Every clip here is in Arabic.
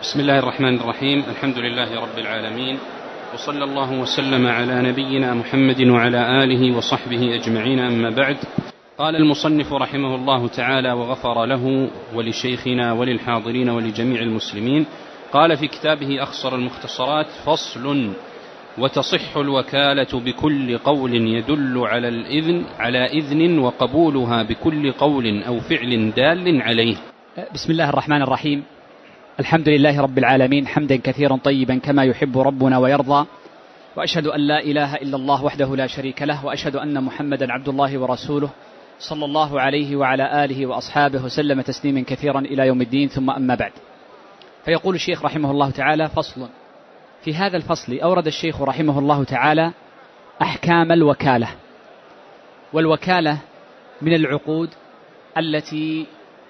بسم الله الرحمن الرحيم. الحمد لله رب العالمين، وصلى الله وسلم على نبينا محمد وعلى آله وصحبه أجمعين، أما بعد. قال المصنف رحمه الله تعالى وغفر له ولشيخنا وللحاضرين ولجميع المسلمين، قال في كتابه أخصر المختصرات: فصل: وتصح الوكالة بكل قول يدل على إذن وقبولها بكل قول أو فعل دال عليه. بسم الله الرحمن الرحيم. الحمد لله رب العالمين، حمدا كثيرا طيبا كما يحب ربنا ويرضى، وأشهد أن لا إله إلا الله وحده لا شريك له، وأشهد أن محمدا عبد الله ورسوله صلى الله عليه وعلى آله وأصحابه وسلم تسليما كثيرا إلى يوم الدين، ثم أما بعد. فيقول الشيخ رحمه الله تعالى: فصل. في هذا الفصل أورد الشيخ رحمه الله تعالى أحكام الوكالة. والوكالة من العقود التي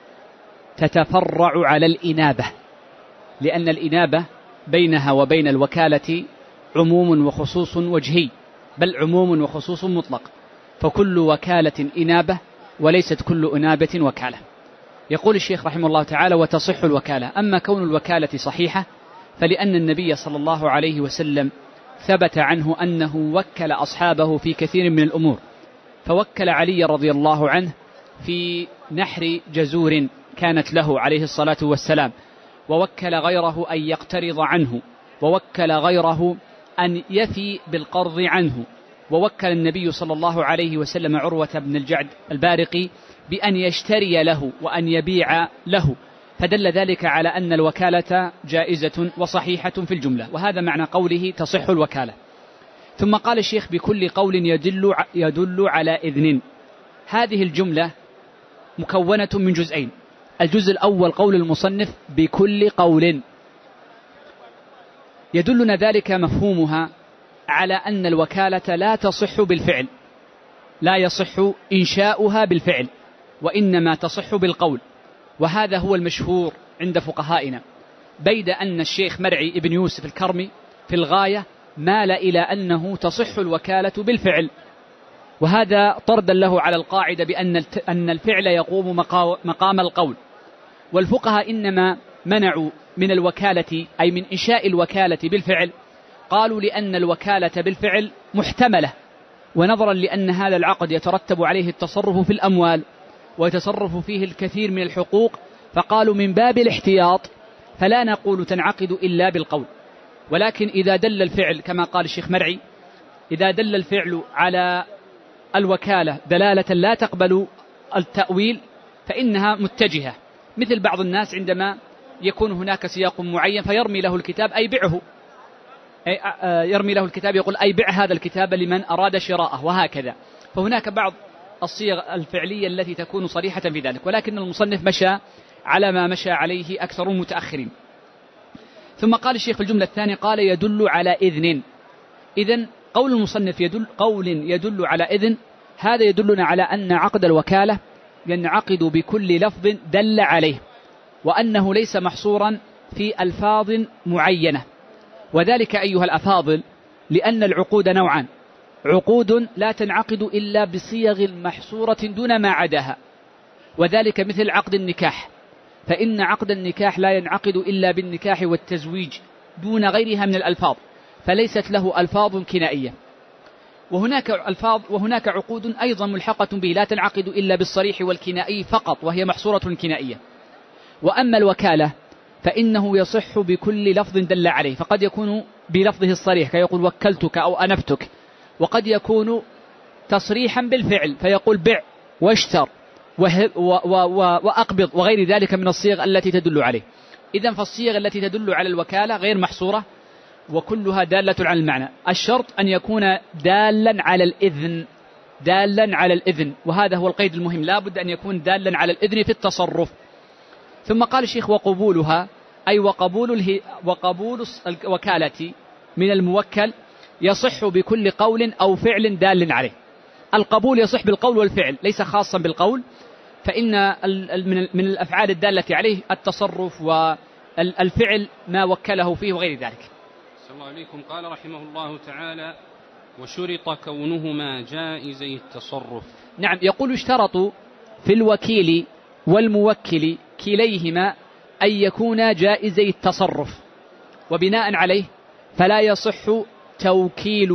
تتفرع على الإنابة، لأن الإنابة بينها وبين الوكالة عموم وخصوص وجهي، بل عموم وخصوص مطلق، فكل وكالة إنابة وليست كل إنابة وكالة. يقول الشيخ رحمه الله تعالى: وتصح الوكالة. أما كون الوكالة صحيحة فلأن النبي صلى الله عليه وسلم ثبت عنه أنه وكل أصحابه في كثير من الأمور، فوكل علي رضي الله عنه في نحر جزور كانت له عليه الصلاة والسلام، ووكل غيره أن يقترض عنه، ووكل غيره أن يفي بالقرض عنه، ووكل النبي صلى الله عليه وسلم عروة بن الجعد البارقي بأن يشتري له وأن يبيع له، فدل ذلك على أن الوكالة جائزة وصحيحة في الجملة، وهذا معنى قوله تصح الوكالة. ثم قال الشيخ: بكل قول يدل على إذن. هذه الجملة مكونة من جزئين. الجزء الأول قول المصنف بكل قول، يدلنا ذلك مفهومها على أن الوكالة لا تصح بالفعل، لا يصح إنشاؤها بالفعل، وإنما تصح بالقول، وهذا هو المشهور عند فقهائنا، بيد أن الشيخ مرعي ابن يوسف الكرمي في الغاية مال إلى أنه تصح الوكالة بالفعل، وهذا طردا له على القاعدة بأن الفعل يقوم مقام القول. والفقهاء إنما منعوا من الوكالة أي من إنشاء الوكالة بالفعل، قالوا لأن الوكالة بالفعل محتملة، ونظرا لأن هذا العقد يترتب عليه التصرف في الأموال ويتصرف فيه الكثير من الحقوق، فقالوا من باب الاحتياط فلا نقول تنعقد إلا بالقول. ولكن إذا دل الفعل كما قال الشيخ مرعي، إذا دل الفعل على الوكالة دلالة لا تقبل التأويل فإنها متجهة، مثل بعض الناس عندما يكون هناك سياق معين فيرمي له الكتاب أي بعه، يرمي له الكتاب يقول أي بع هذا الكتاب لمن أراد شراءه، وهكذا. فهناك بعض الصيغ الفعلية التي تكون صريحة في ذلك، ولكن المصنف مشى على ما مشى عليه أكثر المتأخرين. ثم قال الشيخ في الجملة الثانية قال يدل على إذن. إذن قول المصنف يدل على إذن، هذا يدلنا على أن عقد الوكالة ينعقد بكل لفظ دل عليه، وأنه ليس محصورا في ألفاظ معينة. وذلك أيها الأفاضل لأن العقود نوعان: عقود لا تنعقد إلا بصيغ محصورة دون ما عداها، وذلك مثل عقد النكاح، فإن عقد النكاح لا ينعقد إلا بالنكاح والتزويج دون غيرها من الألفاظ، فليست له ألفاظ كنائية. وهناك عقود أيضا ملحقة به لا تنعقد إلا بالصريح والكنائي فقط، وهي محصورة كنائية. وأما الوكالة فإنه يصح بكل لفظ دل عليه، فقد يكون بلفظه الصريح كيقول وكلتك أو أنبتك، وقد يكون تصريحا بالفعل فيقول بع واشتر وأقبض وغير ذلك من الصيغ التي تدل عليه. إذن فالصيغ التي تدل على الوكالة غير محصورة وكلها دالة على المعنى، الشرط أن يكون دالا على الإذن، وهذا هو القيد المهم، لا بد أن يكون دالا على الإذن في التصرف. ثم قال الشيخ وقبولها أي وقبول الوكالة من الموكل يصح بكل قول أو فعل دال عليه. القبول يصح بالقول والفعل، ليس خاصا بالقول، فإن من الأفعال الدالة عليه التصرف والفعل ما وكله فيه وغير ذلك. صلى الله عليكم. قال رحمه الله تعالى: وشرط كونهما جائزي التصرف. نعم، يقول اشترط في الوكيل والموكل كليهما أن يكون جائزي التصرف، وبناء عليه فلا يصح توكيل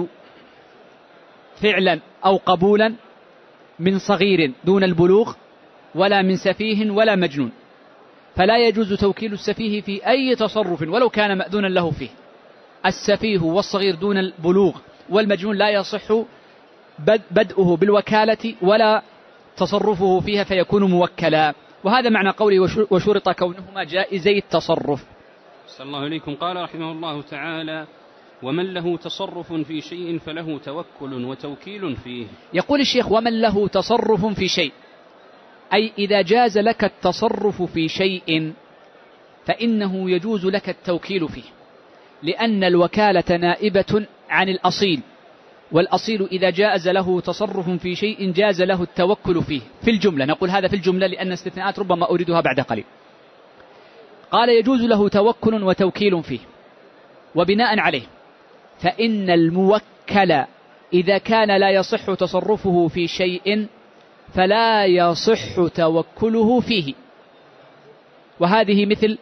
فعلا أو قبولا من صغير دون البلوغ ولا من سفيه ولا مجنون، فلا يجوز توكيل السفيه في أي تصرف ولو كان مأذونا له فيه. السفيه والصغير دون البلوغ والمجنون لا يصح بدءه بالوكالة ولا تصرفه فيها فيكون موكلا، وهذا معنى قوله وشرط كونهما جائزي التصرف. صلى الله عليكم. قال رحمه الله تعالى: ومن له تصرف في شيء فله توكل وتوكيل فيه. يقول الشيخ: ومن له تصرف في شيء، أي إذا جاز لك التصرف في شيء فإنه يجوز لك التوكيل فيه، لأن الوكالة نائبة عن الأصيل، والأصيل إذا جاز له تصرف في شيء جاز له التوكل فيه. في الجملة نقول هذا في الجملة، لأن استثناءات ربما أوردها بعد قليل. قال: يجوز له توكل وتوكيل فيه، وبناء عليه فإن الموكل إذا كان لا يصح تصرفه في شيء فلا يصح توكله فيه. وهذه مثل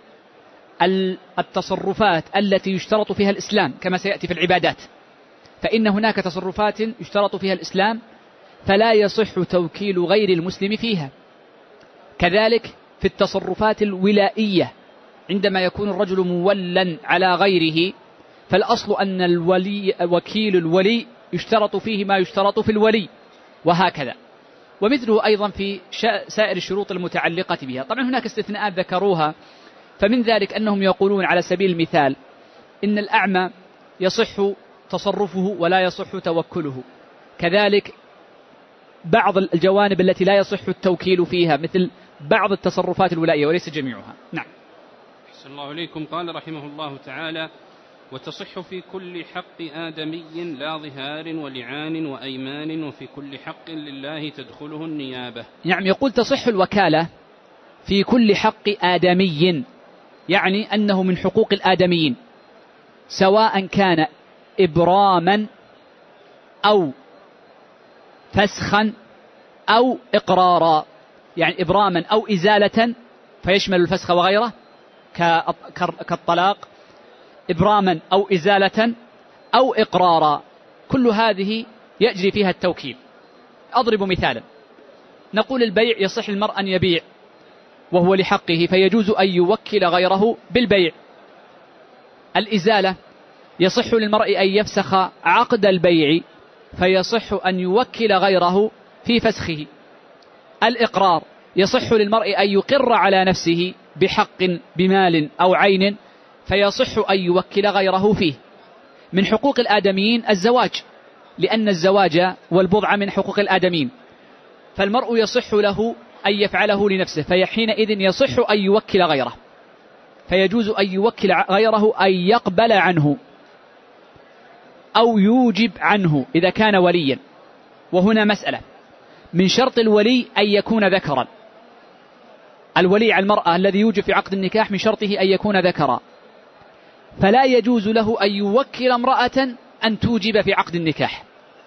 التصرفات التي يشترط فيها الإسلام كما سيأتي في العبادات، فإن هناك تصرفات يشترط فيها الإسلام فلا يصح توكيل غير المسلم فيها. كذلك في التصرفات الولائية، عندما يكون الرجل مولا على غيره فالأصل أن وكيل الولي يشترط فيه ما يشترط في الولي، وهكذا. ومثله أيضا في سائر الشروط المتعلقة بها. طبعا هناك استثناءات ذكروها، فمن ذلك أنهم يقولون على سبيل المثال إن الأعمى يصح تصرفه ولا يصح توكله، كذلك بعض الجوانب التي لا يصح التوكيل فيها مثل بعض التصرفات الولائية وليس جميعها. نعم. أحسن الله إليكم. قال رحمه الله تعالى: وتصح في كل حق آدمي لا ظهار ولعان وأيمان، وفي كل حق لله تدخله النيابة. يعني يقول تصح الوكالة في كل حق آدمي، يعني أنه من حقوق الآدميين، سواء كان إبراما أو فسخا أو إقرارا. يعني إبراما أو إزالة فيشمل الفسخ وغيره كالطلاق، إبراما أو إزالة أو إقرارا، كل هذه يجري فيها التوكيل. أضرب مثالا، نقول البيع يصح المرء أن يبيع وهو لحقه فيجوز أن يوكل غيره بالبيع. الإزالة يصح للمرء أن يفسخ عقد البيع فيصح أن يوكل غيره في فسخه. الإقرار يصح للمرء أن يقر على نفسه بحق بمال أو عين فيصح أن يوكل غيره فيه. من حقوق الآدميين الزواج، لأن الزواج والبضع من حقوق الآدميين، فالمرء يصح له أن يفعله لنفسه، فحينئذ يصح أن يوكل غيره، فيجوز أن يوكل غيره أن يقبل عنه أو يوجب عنه إذا كان وليا. وهنا مسألة: من شرط الولي أن يكون ذكرا. الولي على المرأة الذي يوجب في عقد النكاح من شرطه أن يكون ذكرا، فلا يجوز له أن يوكل امرأة أن توجب في عقد النكاح،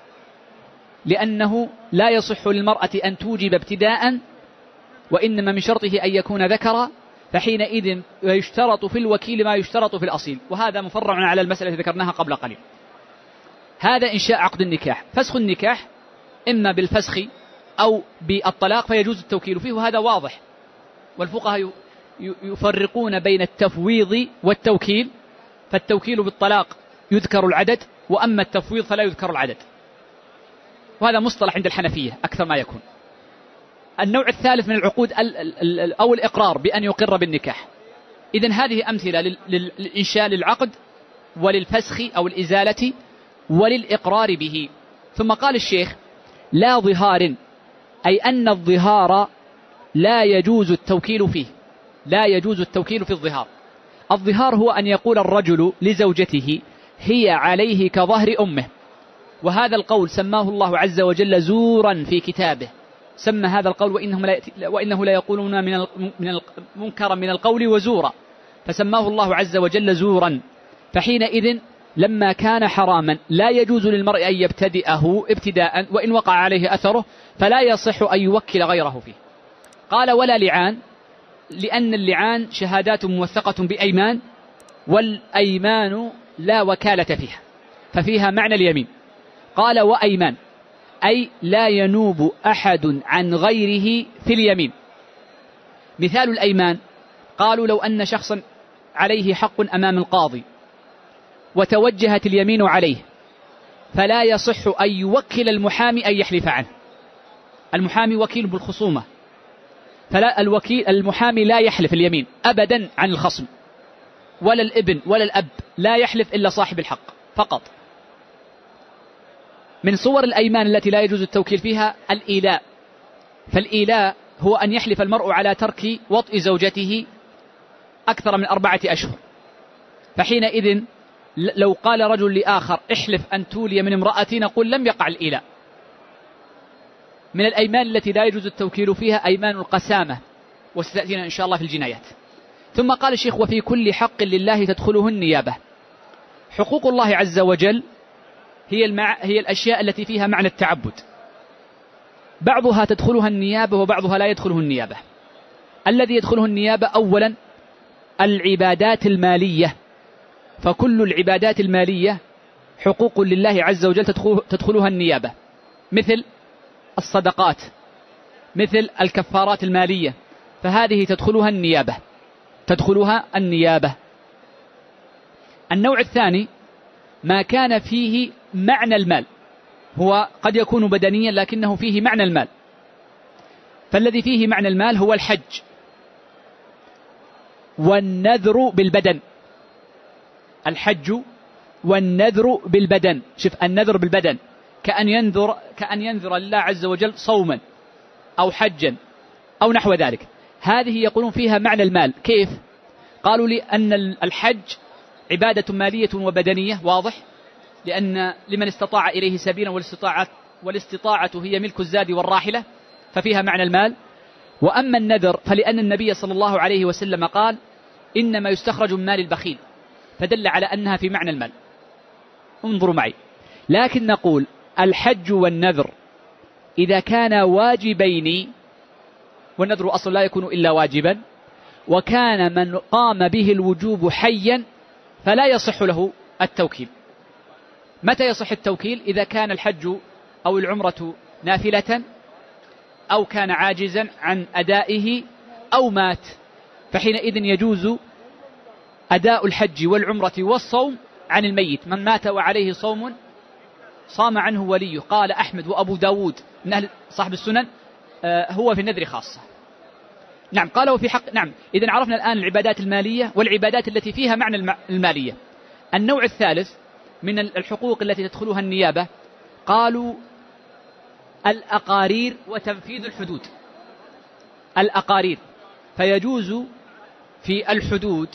لأنه لا يصح للمرأة أن توجب ابتداء، وإنما من شرطه أن يكون ذكرا، فحينئذ يشترط في الوكيل ما يشترط في الأصيل. وهذا مفرع على المسألة التي ذكرناها قبل قليل. هذا إنشاء عقد النكاح. فسخ النكاح إما بالفسخ أو بالطلاق فيجوز التوكيل فيه، وهذا واضح. والفقهاء يفرقون بين التفويض والتوكيل، فالتوكيل بالطلاق يذكر العدد، وأما التفويض فلا يذكر العدد، وهذا مصطلح عند الحنفية أكثر ما يكون. النوع الثالث من العقود أو الإقرار بأن يقر بالنكاح. إذن هذه أمثلة للإنشاء للعقد وللفسخ أو الإزالة وللإقرار به. ثم قال الشيخ: لا ظهار، أي أن الظهار لا يجوز التوكيل فيه، لا يجوز التوكيل في الظهار. الظهار هو أن يقول الرجل لزوجته: هي عليه كظهر أمه، وهذا القول سماه الله عز وجل زورا في كتابه، سمى هذا القول وإنه لا يقولون من منكرا من القول وزورا، فسماه الله عز وجل زورا. فحينئذ لما كان حراما لا يجوز للمرء أن يبتدئه ابتداء، وإن وقع عليه أثره فلا يصح أن يوكل غيره فيه. قال: ولا لعان، لأن اللعان شهادات موثقة بأيمان، والأيمان لا وكالة فيها، ففيها معنى اليمين. قال وأيمان، أي لا ينوب أحد عن غيره في اليمين. مثال الأيمان، قالوا لو أن شخصا عليه حق أمام القاضي وتوجهت اليمين عليه، فلا يصح أن يوكل المحامي أن يحلف عنه. المحامي وكيل بالخصومة، فلا المحامي لا يحلف اليمين أبدا عن الخصم، ولا الابن ولا الأب، لا يحلف إلا صاحب الحق فقط. من صور الأيمان التي لا يجوز التوكيل فيها الإيلاء، فالإيلاء هو أن يحلف المرء على ترك وطئ زوجته أكثر من 4 أشهر، فحينئذ لو قال رجل لآخر احلف أن تولي من امرأتي، نقول لم يقع الإيلاء. من الأيمان التي لا يجوز التوكيل فيها أيمان القسامة، وستأتينا إن شاء الله في الجنايات. ثم قال الشيخ وفي كل حق لله تدخله النيابة. حقوق الله عز وجل هي الأشياء التي فيها معنى التعبد، بعضها تدخلها النيابة وبعضها لا يدخله النيابة. الذي يدخله النيابة أولا العبادات المالية، فكل العبادات المالية حقوق لله عز وجل تدخلها النيابة، مثل الصدقات، مثل الكفارات المالية، فهذه تدخلها النيابة. النوع الثاني ما كان فيه معنى المال، هو قد يكون بدنيا لكنه فيه معنى المال، فالذي فيه معنى المال هو الحج والنذر بالبدن. الحج والنذر بالبدن، شوف النذر بالبدن كأن ينذر لله عز وجل صوما أو حجا أو نحو ذلك. هذه يقولون فيها معنى المال. كيف؟ قالوا لي أن الحج عبادة مالية وبدنية، واضح، لأن لمن استطاع إليه سبيلا والاستطاعة هي ملك الزاد والراحلة، ففيها معنى المال. وأما النذر فلأن النبي صلى الله عليه وسلم قال إنما يستخرج من مال البخيل، فدل على أنها في معنى المال. انظروا معي، لكن نقول الحج والنذر إذا كانا واجبين، والنذر أصلا لا يكون إلا واجبا، وكان من قام به الوجوب حيا فلا يصح له التوكيل. متى يصح التوكيل؟ إذا كان الحج أو العمرة نافلة، أو كان عاجزا عن أدائه، أو مات، فحينئذ يجوز أداء الحج والعمرة والصوم عن الميت. من مات وعليه صوم صام عنه وليه، قال أحمد وأبو داود من أهل صاحب السنن، هو في النذر خاصة. نعم، قال وفي حق. نعم، إذن عرفنا الآن العبادات المالية والعبادات التي فيها معنى المالية. النوع الثالث من الحقوق التي تدخلها النيابة قالوا الأقارير وتنفيذ الحدود. الأقارير، فيجوز في الحدود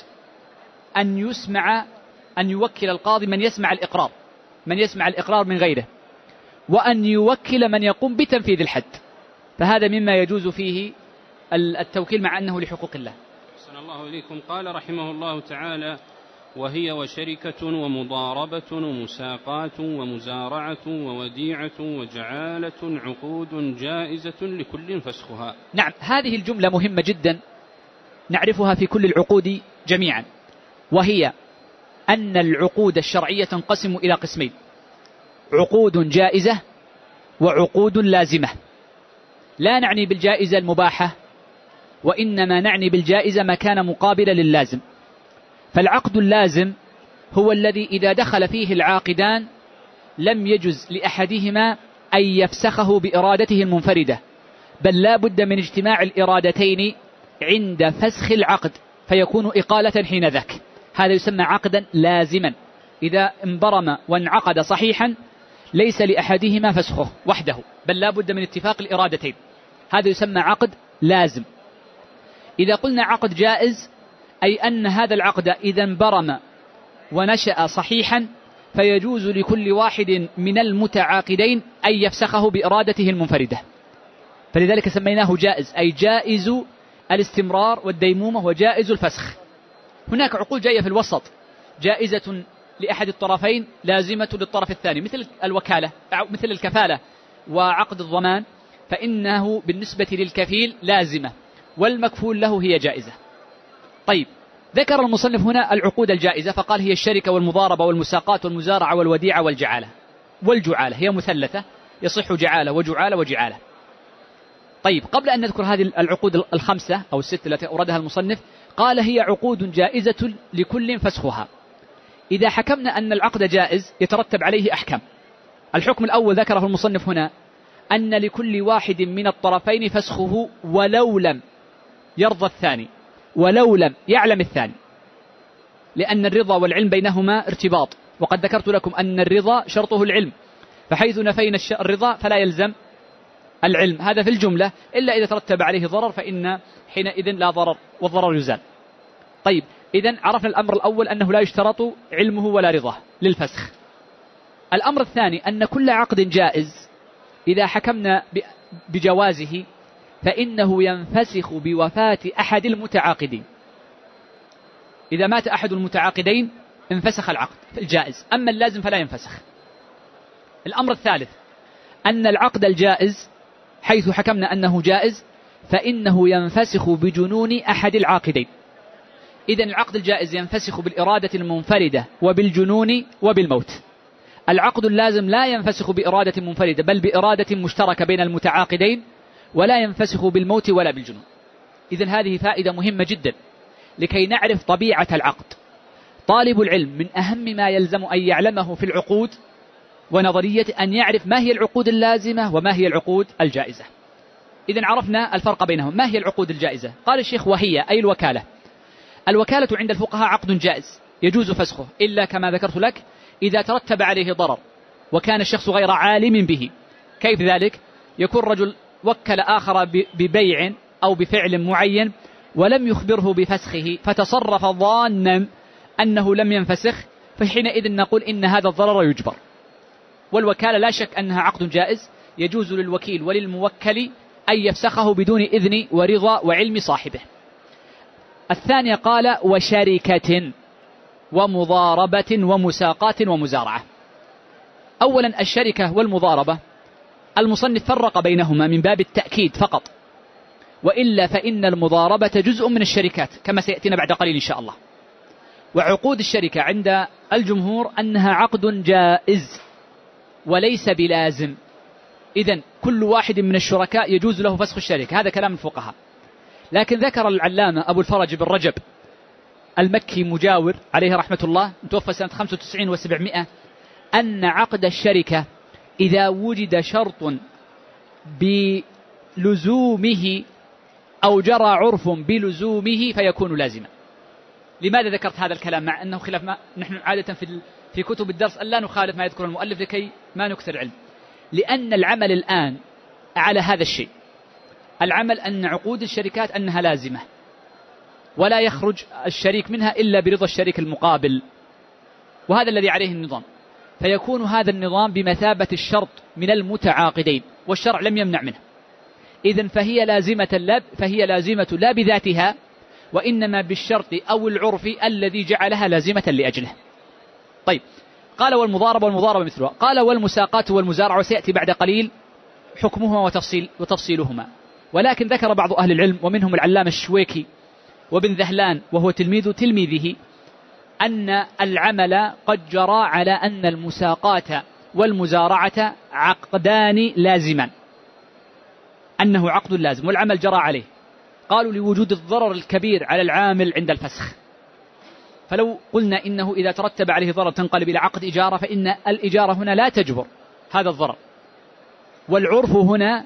أن يوكل القاضي من يسمع الإقرار من غيره، وأن يوكل من يقوم بتنفيذ الحد، فهذا مما يجوز فيه التوكيل مع أنه لحقوق الله. أحسن الله إليكم. قال رحمه الله تعالى وهي وشركة ومضاربة ومساقات ومزارعة ووديعة وجعالة عقود جائزة لكل فسخها. نعم، هذه الجملة مهمة جدا نعرفها في كل العقود جميعا، وهي أن العقود الشرعية تنقسم إلى قسمين: عقود جائزة وعقود لازمة. لا نعني بالجائزة المباحة، وإنما نعني بالجائزة ما كان مقابلا للازم. فالعقد اللازم هو الذي إذا دخل فيه العاقدان لم يجز لأحدهما أن يفسخه بإرادته المنفردة، بل لا بد من اجتماع الإرادتين عند فسخ العقد، فيكون إقالة حين ذاك. هذا يسمى عقدا لازما، إذا انبرم وانعقد صحيحا ليس لأحدهما فسخه وحده، بل لا بد من اتفاق الإرادتين، هذا يسمى عقد لازم. إذا قلنا عقد جائز أي أن هذا العقد إذا انبرم ونشأ صحيحا فيجوز لكل واحد من المتعاقدين أن يفسخه بإرادته المنفردة، فلذلك سميناه جائز، أي جائز الاستمرار والديمومة وجائز الفسخ. هناك عقود جاية في الوسط، جائزة لأحد الطرفين لازمة للطرف الثاني، مثل الوكالة، مثل الكفالة وعقد الضمان، فإنه بالنسبة للكفيل لازمة، والمكفول له هي جائزة. طيب، ذكر المصنف هنا العقود الجائزة فقال هي الشركة والمضاربة والمساقات والمزارعة والوديعة والجعالة. والجعالة هي مثلثة، يصح جعالة وجعالة وجعالة. طيب، قبل أن نذكر هذه العقود الخمسة أو الست التي أوردها المصنف، قال هي عقود جائزة لكل فسخها. إذا حكمنا أن العقد جائز يترتب عليه أحكام. الحكم الأول ذكره المصنف هنا أن لكل واحد من الطرفين فسخه ولو لم يرضى الثاني، ولو لم يعلم الثاني، لأن الرضا والعلم بينهما ارتباط، وقد ذكرت لكم أن الرضا شرطه العلم، فحيث نفينا الرضا فلا يلزم العلم، هذا في الجملة، إلا إذا ترتب عليه ضرر فإن حينئذ لا ضرر والضرر يزال. طيب، إذن عرفنا الأمر الأول أنه لا يشترط علمه ولا رضاه للفسخ. الأمر الثاني أن كل عقد جائز إذا حكمنا بجوازه فإنه ينفسخ بوفاة أحد المتعاقدين. إذا مات أحد المتعاقدين انفسخ العقد الجائز، أما اللازم فلا ينفسخ. الأمر الثالث أن العقد الجائز حيث حكمنا أنه جائز فإنه ينفسخ بجنون أحد العاقدين. إذن العقد الجائز ينفسخ بالإرادة المنفردة وبالجنون وبالموت. العقد اللازم لا ينفسخ بإرادة منفردة بل بإرادة مشتركة بين المتعاقدين، ولا ينفسخ بالموت ولا بالجنون. إذن هذه فائدة مهمة جدا لكي نعرف طبيعة العقد. طالب العلم من أهم ما يلزم أن يعلمه في العقود ونظرية أن يعرف ما هي العقود اللازمة وما هي العقود الجائزة. إذن عرفنا الفرق بينهم. ما هي العقود الجائزة؟ قال الشيخ وهي أي الوكالة. الوكالة عند الفقهاء عقد جائز يجوز فسخه، إلا كما ذكرت لك إذا ترتب عليه ضرر وكان الشخص غير عالم به. كيف ذلك؟ يكون رجل وكل آخر ببيع أو بفعل معين ولم يخبره بفسخه فتصرف ظانا أنه لم ينفسخ، فحينئذ نقول إن هذا الضرر يجبر. والوكالة لا شك أنها عقد جائز يجوز للوكيل وللموكل أن يفسخه بدون إذن ورضا وعلم صاحبه. الثانية قال وشركة ومضاربة ومساقات ومزارعة. أولا الشركة والمضاربة المصنف فرق بينهما من باب التأكيد فقط، وإلا فإن المضاربة جزء من الشركات كما سيأتينا بعد قليل إن شاء الله. وعقود الشركة عند الجمهور أنها عقد جائز وليس بلازم. إذن كل واحد من الشركاء يجوز له فسخ الشركة، هذا كلام الفقهاء. لكن ذكر العلامة أبو الفرج بن رجب المكي مجاور عليه رحمة الله، متوفى سنة 95 و700، أن عقد الشركة إذا وجد شرط بلزومه أو جرى عرف بلزومه فيكون لازما. لماذا ذكرت هذا الكلام مع أنه خلاف ما نحن عادة في كتب الدرس أن لا نخالف ما يذكر المؤلف لكي ما نكثر علم؟ لأن العمل الآن على هذا الشيء، العمل أن عقود الشركات أنها لازمة ولا يخرج الشريك منها إلا برضا الشريك المقابل، وهذا الذي عليه النظام. فيكون هذا النظام بمثابة الشرط من المتعاقدين والشرع لم يمنع منه. إذن فهي لازمة لا بذاتها، وإنما بالشرط أو العرف الذي جعلها لازمة لأجله. طيب، قال والمضاربة والمضاربة مثلها. قال والمساقات والمزارعة، وسيأتي بعد قليل حكمهما وتفصيلهما. ولكن ذكر بعض أهل العلم ومنهم العلامة الشويكي وابن ذهلان وهو تلميذ تلميذه أن العمل قد جرى على أن المساقات والمزارعة عقدان لازمان، أنه عقد لازم والعمل جرى عليه. قالوا لوجود الضرر الكبير على العامل عند الفسخ. فلو قلنا إنه إذا ترتب عليه ضرر تنقلب إلى عقد إجارة، فإن الإجارة هنا لا تجبر هذا الضرر. والعرف هنا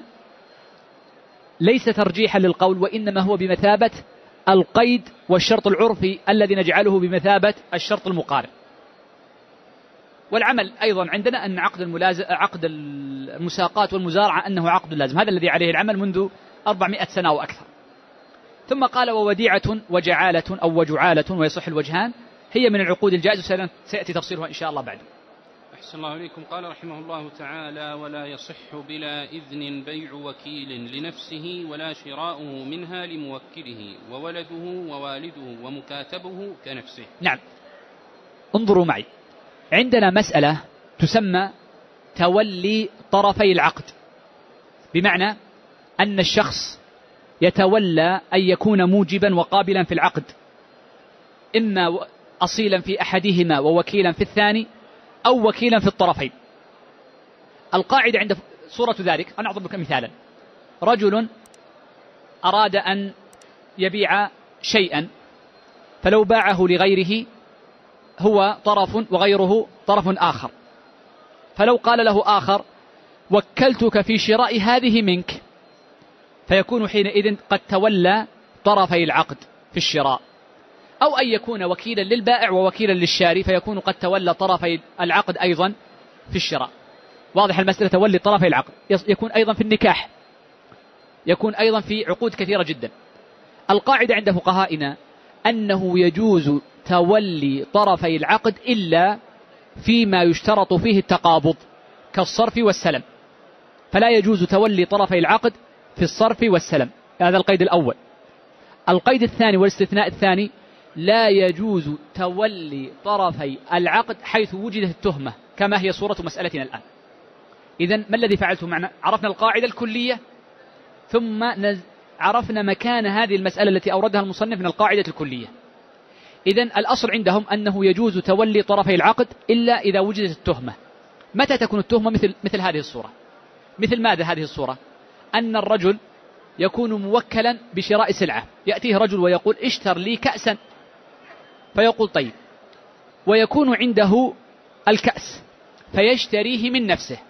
ليس ترجيحا للقول، وإنما هو بمثابة القيد والشرط العرفي الذي نجعله بمثابة الشرط المقارن. والعمل أيضا عندنا أن عقد المساقات والمزارعة أنه عقد لازم، هذا الذي عليه العمل منذ 400 سنة وأكثر. ثم قال ووديعة وجعالة أو وجعالة ويصح الوجهان هي من العقود الجائزة، سيأتي تفصيلها إن شاء الله بعد. أحسن الله إليكم. قال رحمه الله تعالى ولا يصح بلا إذن بيع وكيل لنفسه ولا شراؤه منها لموكله وولده ووالده ومكاتبه كنفسه. نعم، انظروا معي، عندنا مسألة تسمى تولي طرفي العقد، بمعنى أن الشخص يتولى أن يكون موجبا وقابلا في العقد، إما أصيلا في أحدهما ووكيلا في الثاني، أو وكيلا في الطرفين. القاعدة عند صورة ذلك، أنا أضرب لك مثالا: رجل أراد أن يبيع شيئا، فلو باعه لغيره هو طرف وغيره طرف آخر، فلو قال له آخر: وكلتك في شراء هذه منك، فيكون حينئذ قد تولى طرفي العقد في الشراء. أو أن يكون وكيلا للبائع ووكيلا للشاري، فيكون قد تولى طرفي العقد أيضا في الشراء. واضح المسألة؟ تولي طرفي العقد يكون أيضا في النكاح، يكون أيضا في عقود كثيرة جدا. القاعدة عند فقهائنا أنه يجوز تولي طرفي العقد إلا فيما يشترط فيه التقابض كالصرف والسلم، فلا يجوز تولي طرفي العقد في الصرف والسلم. هذا القيد الأول. القيد الثاني والاستثناء الثاني: لا يجوز تولي طرفي العقد حيث وجدت التهمة، كما هي صورة مسألتنا الآن. إذن ما الذي فعلته معنا؟ عرفنا القاعدة الكلية، ثم عرفنا مكان هذه المسألة التي أوردها المصنف من القاعدة الكلية. إذن الأصل عندهم أنه يجوز تولي طرفي العقد إلا إذا وجدت التهمة. متى تكون التهمة؟ مثل هذه الصورة. مثل ماذا هذه الصورة؟ أن الرجل يكون موكلا بشراء سلعة، يأتيه رجل ويقول: اشتر لي كأسا، فيقول: طيب، ويكون عنده الكأس فيشتريه من نفسه،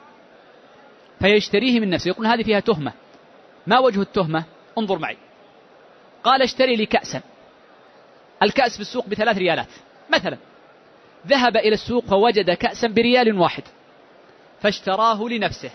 يقول: هذه فيها تهمة. ما وجه التهمة؟ انظر معي. قال: اشتري لي كأسا، الكأس في السوق ب3 ريالات مثلا، ذهب إلى السوق فوجد كأسا بريال واحد فاشتراه لنفسه،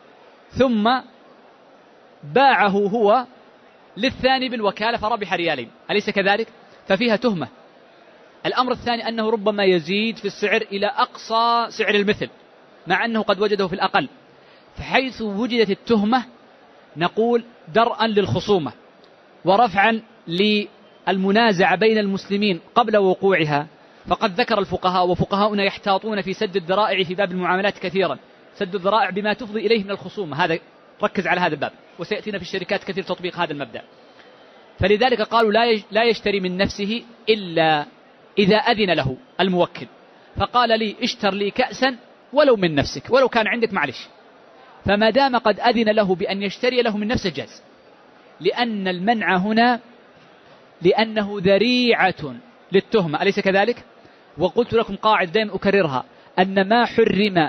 ثم باعه هو للثاني بالوكالة فربح 2 ريال، أليس كذلك؟ ففيها تهمة. الأمر الثاني أنه ربما يزيد في السعر إلى أقصى سعر المثل مع أنه قد وجده في الأقل، فحيث وجدت التهمة نقول درءا للخصومة ورفعا للمنازعة بين المسلمين قبل وقوعها. فقد ذكر الفقهاء، وفقهاؤنا يحتاطون في سد الذرائع في باب المعاملات كثيرا، سد الذرائع بما تفضي إليه من الخصومة، هذا ركز على هذا الباب، وسيأتينا في الشركات كثير تطبيق هذا المبدأ. فلذلك قالوا لا يشتري من نفسه إلا إذا أذن له الموكل، فقال لي: اشتر لي كأسا ولو من نفسك، ولو كان عندك معلش. فما دام قد أذن له بأن يشتري له من نفسه جاز، لأن المنع هنا لأنه ذريعة للتهمة، أليس كذلك؟ وقلت لكم قاعدة دائما أكررها، أن ما حرم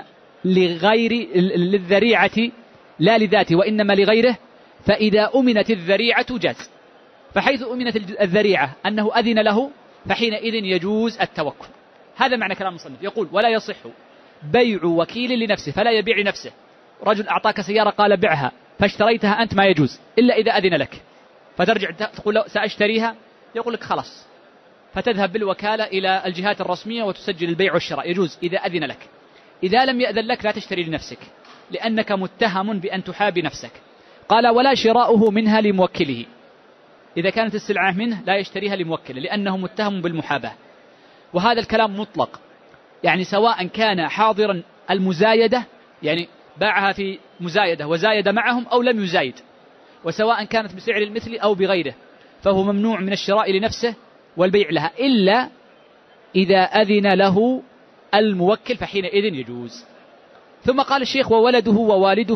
للذريعة لا لذاته وإنما لغيره، فإذا أمنت الذريعة جاز. فحيث أمنت الذريعة أنه أذن له، فحينئذ يجوز التوكل. هذا معنى كلام المصنف. يقول: ولا يصح بيع وكيل لنفسه، فلا يبيع نفسه. رجل أعطاك سيارة قال: بعها، فاشتريتها أنت، ما يجوز إلا إذا أذن لك، فترجع تقول له: سأشتريها، يقول لك: خلاص، فتذهب بالوكالة إلى الجهات الرسمية وتسجل البيع والشراء، يجوز إذا أذن لك. إذا لم يأذن لك لا تشتري لنفسك، لأنك متهم بأن تحابي نفسك. قال: ولا شراؤه منها لموكله، إذا كانت السلعة منه لا يشتريها لموكله لأنه متهم بالمحاباة. وهذا الكلام مطلق، يعني سواء كان حاضرا المزايدة، يعني باعها في مزايدة وزايد معهم، أو لم يزايد، وسواء كانت بسعر المثل أو بغيره، فهو ممنوع من الشراء لنفسه والبيع لها، إلا إذا أذن له الموكل، فحينئذ يجوز. ثم قال الشيخ: وولده ووالده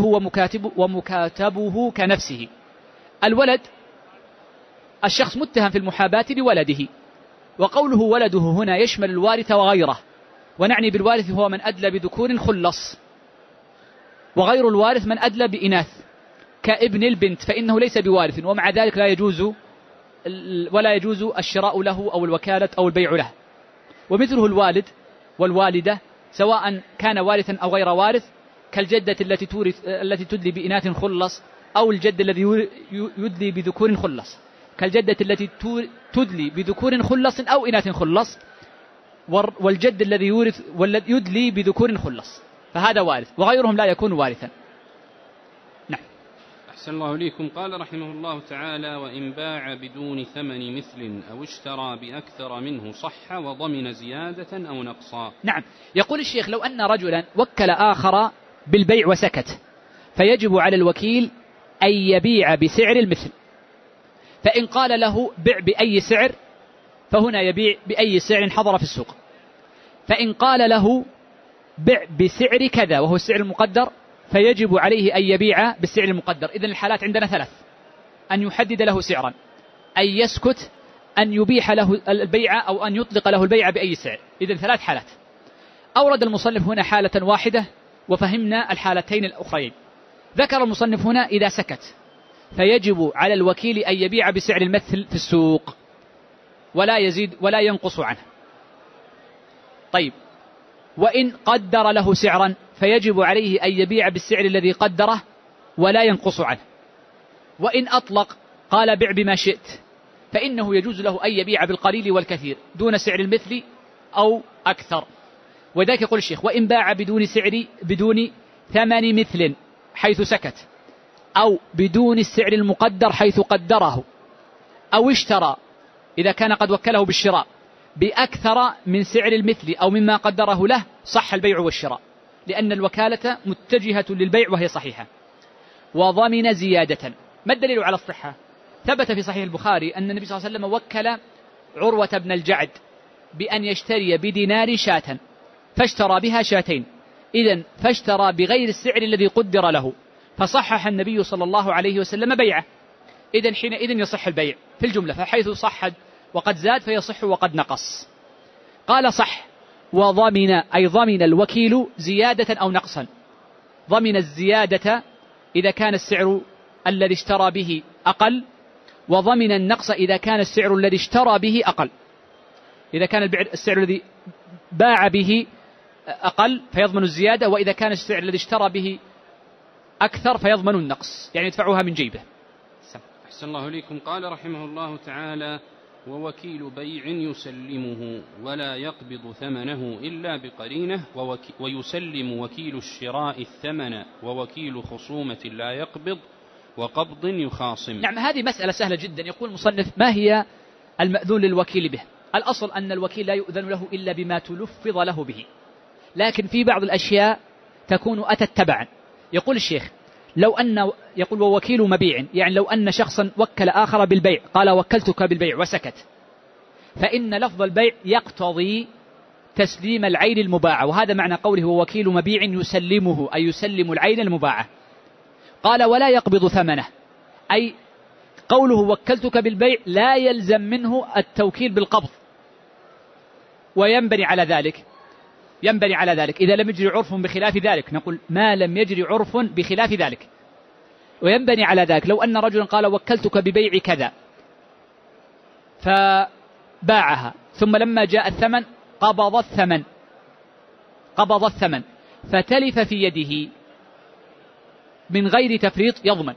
ومكاتبه كنفسه. الولد، الشخص متهم في المحاباة بولده، وقوله ولده هنا يشمل الوارث وغيره، ونعني بالوارث هو من أدلى بذكور خلص، وغير الوارث من أدلى بإناث كابن البنت، فإنه ليس بوارث، ومع ذلك ولا يجوز الشراء له أو الوكالة أو البيع له. ومثله الوالد والوالدة، سواء كان وارثا أو غير وارث، كالجدة التي تدلي بإناث خلص، أو الجد الذي يدلي بذكور خلص، كالجدة التي تدلي بذكور خلص أو إناث خلص، والجد الذي يدلي بذكور خلص، فهذا وارث، وغيرهم لا يكون وارثا. نعم. أحسن الله إليكم. قال رحمه الله تعالى: وإن باع بدون ثمن مثل أو اشترى بأكثر منه صح وضمن زيادة أو نقصا. نعم. يقول الشيخ: لو أن رجلا وكل آخر بالبيع وسكت، فيجب على الوكيل أن يبيع بسعر المثل، فإن قال له بع بأي سعر فهنا يبيع بأي سعر حضر في السوق. فإن قال له بع بسعر كذا وهو السعر المقدر فيجب عليه أن يبيع بالسعر المقدر. إذن الحالات عندنا ثلاث: أن يحدد له سعرا، أن يسكت، أن يبيح له البيع أو أن يطلق له البيع بأي سعر. إذن ثلاث حالات. أورد المصنف هنا حالة واحدة وفهمنا الحالتين الأخرين. ذكر المصنف هنا إذا سكت فيجب على الوكيل أن يبيع بسعر المثل في السوق ولا يزيد ولا ينقص عنه. طيب، وإن قدر له سعرا فيجب عليه أن يبيع بالسعر الذي قدره ولا ينقص عنه. وإن أطلق قال بع بما شئت فإنه يجوز له أن يبيع بالقليل والكثير دون سعر المثل أو أكثر. وذلك يقول الشيخ: وإن باع بدون ثمن مثل حيث سكت، أو بدون السعر المقدر حيث قدره، أو اشترى إذا كان قد وكله بالشراء بأكثر من سعر المثل أو مما قدره له، صح البيع والشراء، لأن الوكالة متجهة للبيع وهي صحيحة. وضمن زيادة. ما الدليل على الصحة؟ ثبت في صحيح البخاري أن النبي صلى الله عليه وسلم وكل عروة بن الجعد بأن يشتري بدينار شاة فاشترى بها شاتين، إذن فاشترى بغير السعر الذي قدر له، فصحح النبي صلى الله عليه وسلم بيعه. إذن حينئذ يصح البيع في الجملة، فحيث صح وقد زاد فيصح وقد نقص. قال صح. وضمن أي ضمن الوكيل زيادة أو نقصا. ضمن الزيادة إذا كان السعر الذي اشترى به أقل، وضمن النقص إذا كان السعر الذي اشترى به أقل. إذا كان السعر الذي باع به أقل فيضمن الزيادة، وإذا كان السعر الذي اشترى به أكثر فيضمن النقص، يعني يدفعها من جيبه. أحسن الله إليكم. قال رحمه الله تعالى: ووكيل بيع يسلمه ولا يقبض ثمنه إلا بقرينه، ويسلم وكيل الشراء الثمن ووكيل خصومة لا يقبض وقبض يخاصم. نعم، هذه مسألة سهلة جدا. يقول المصنف: ما هي المأذون للوكيل به؟ الأصل أن الوكيل لا يؤذن له إلا بما تلفظ له به، لكن في بعض الأشياء تكون أتت تبعا. يقول الشيخ: يقول ووكيل مبيع، يعني لو أن شخصا وكل آخر بالبيع، قال وكلتك بالبيع وسكت، فإن لفظ البيع يقتضي تسليم العين المباعة، وهذا معنى قوله ووكيل مبيع يسلمه، أي يسلم العين المباعة. قال ولا يقبض ثمنه، أي قوله وكلتك بالبيع لا يلزم منه التوكيل بالقبض، وينبني على ذلك إذا لم يجري عرف بخلاف ذلك، نقول ما لم يجري عرف بخلاف ذلك. وينبني على ذلك لو أن رجلا قال وكلتك ببيع كذا فباعها، ثم لما جاء الثمن قبض الثمن فتلف في يده من غير تفريط،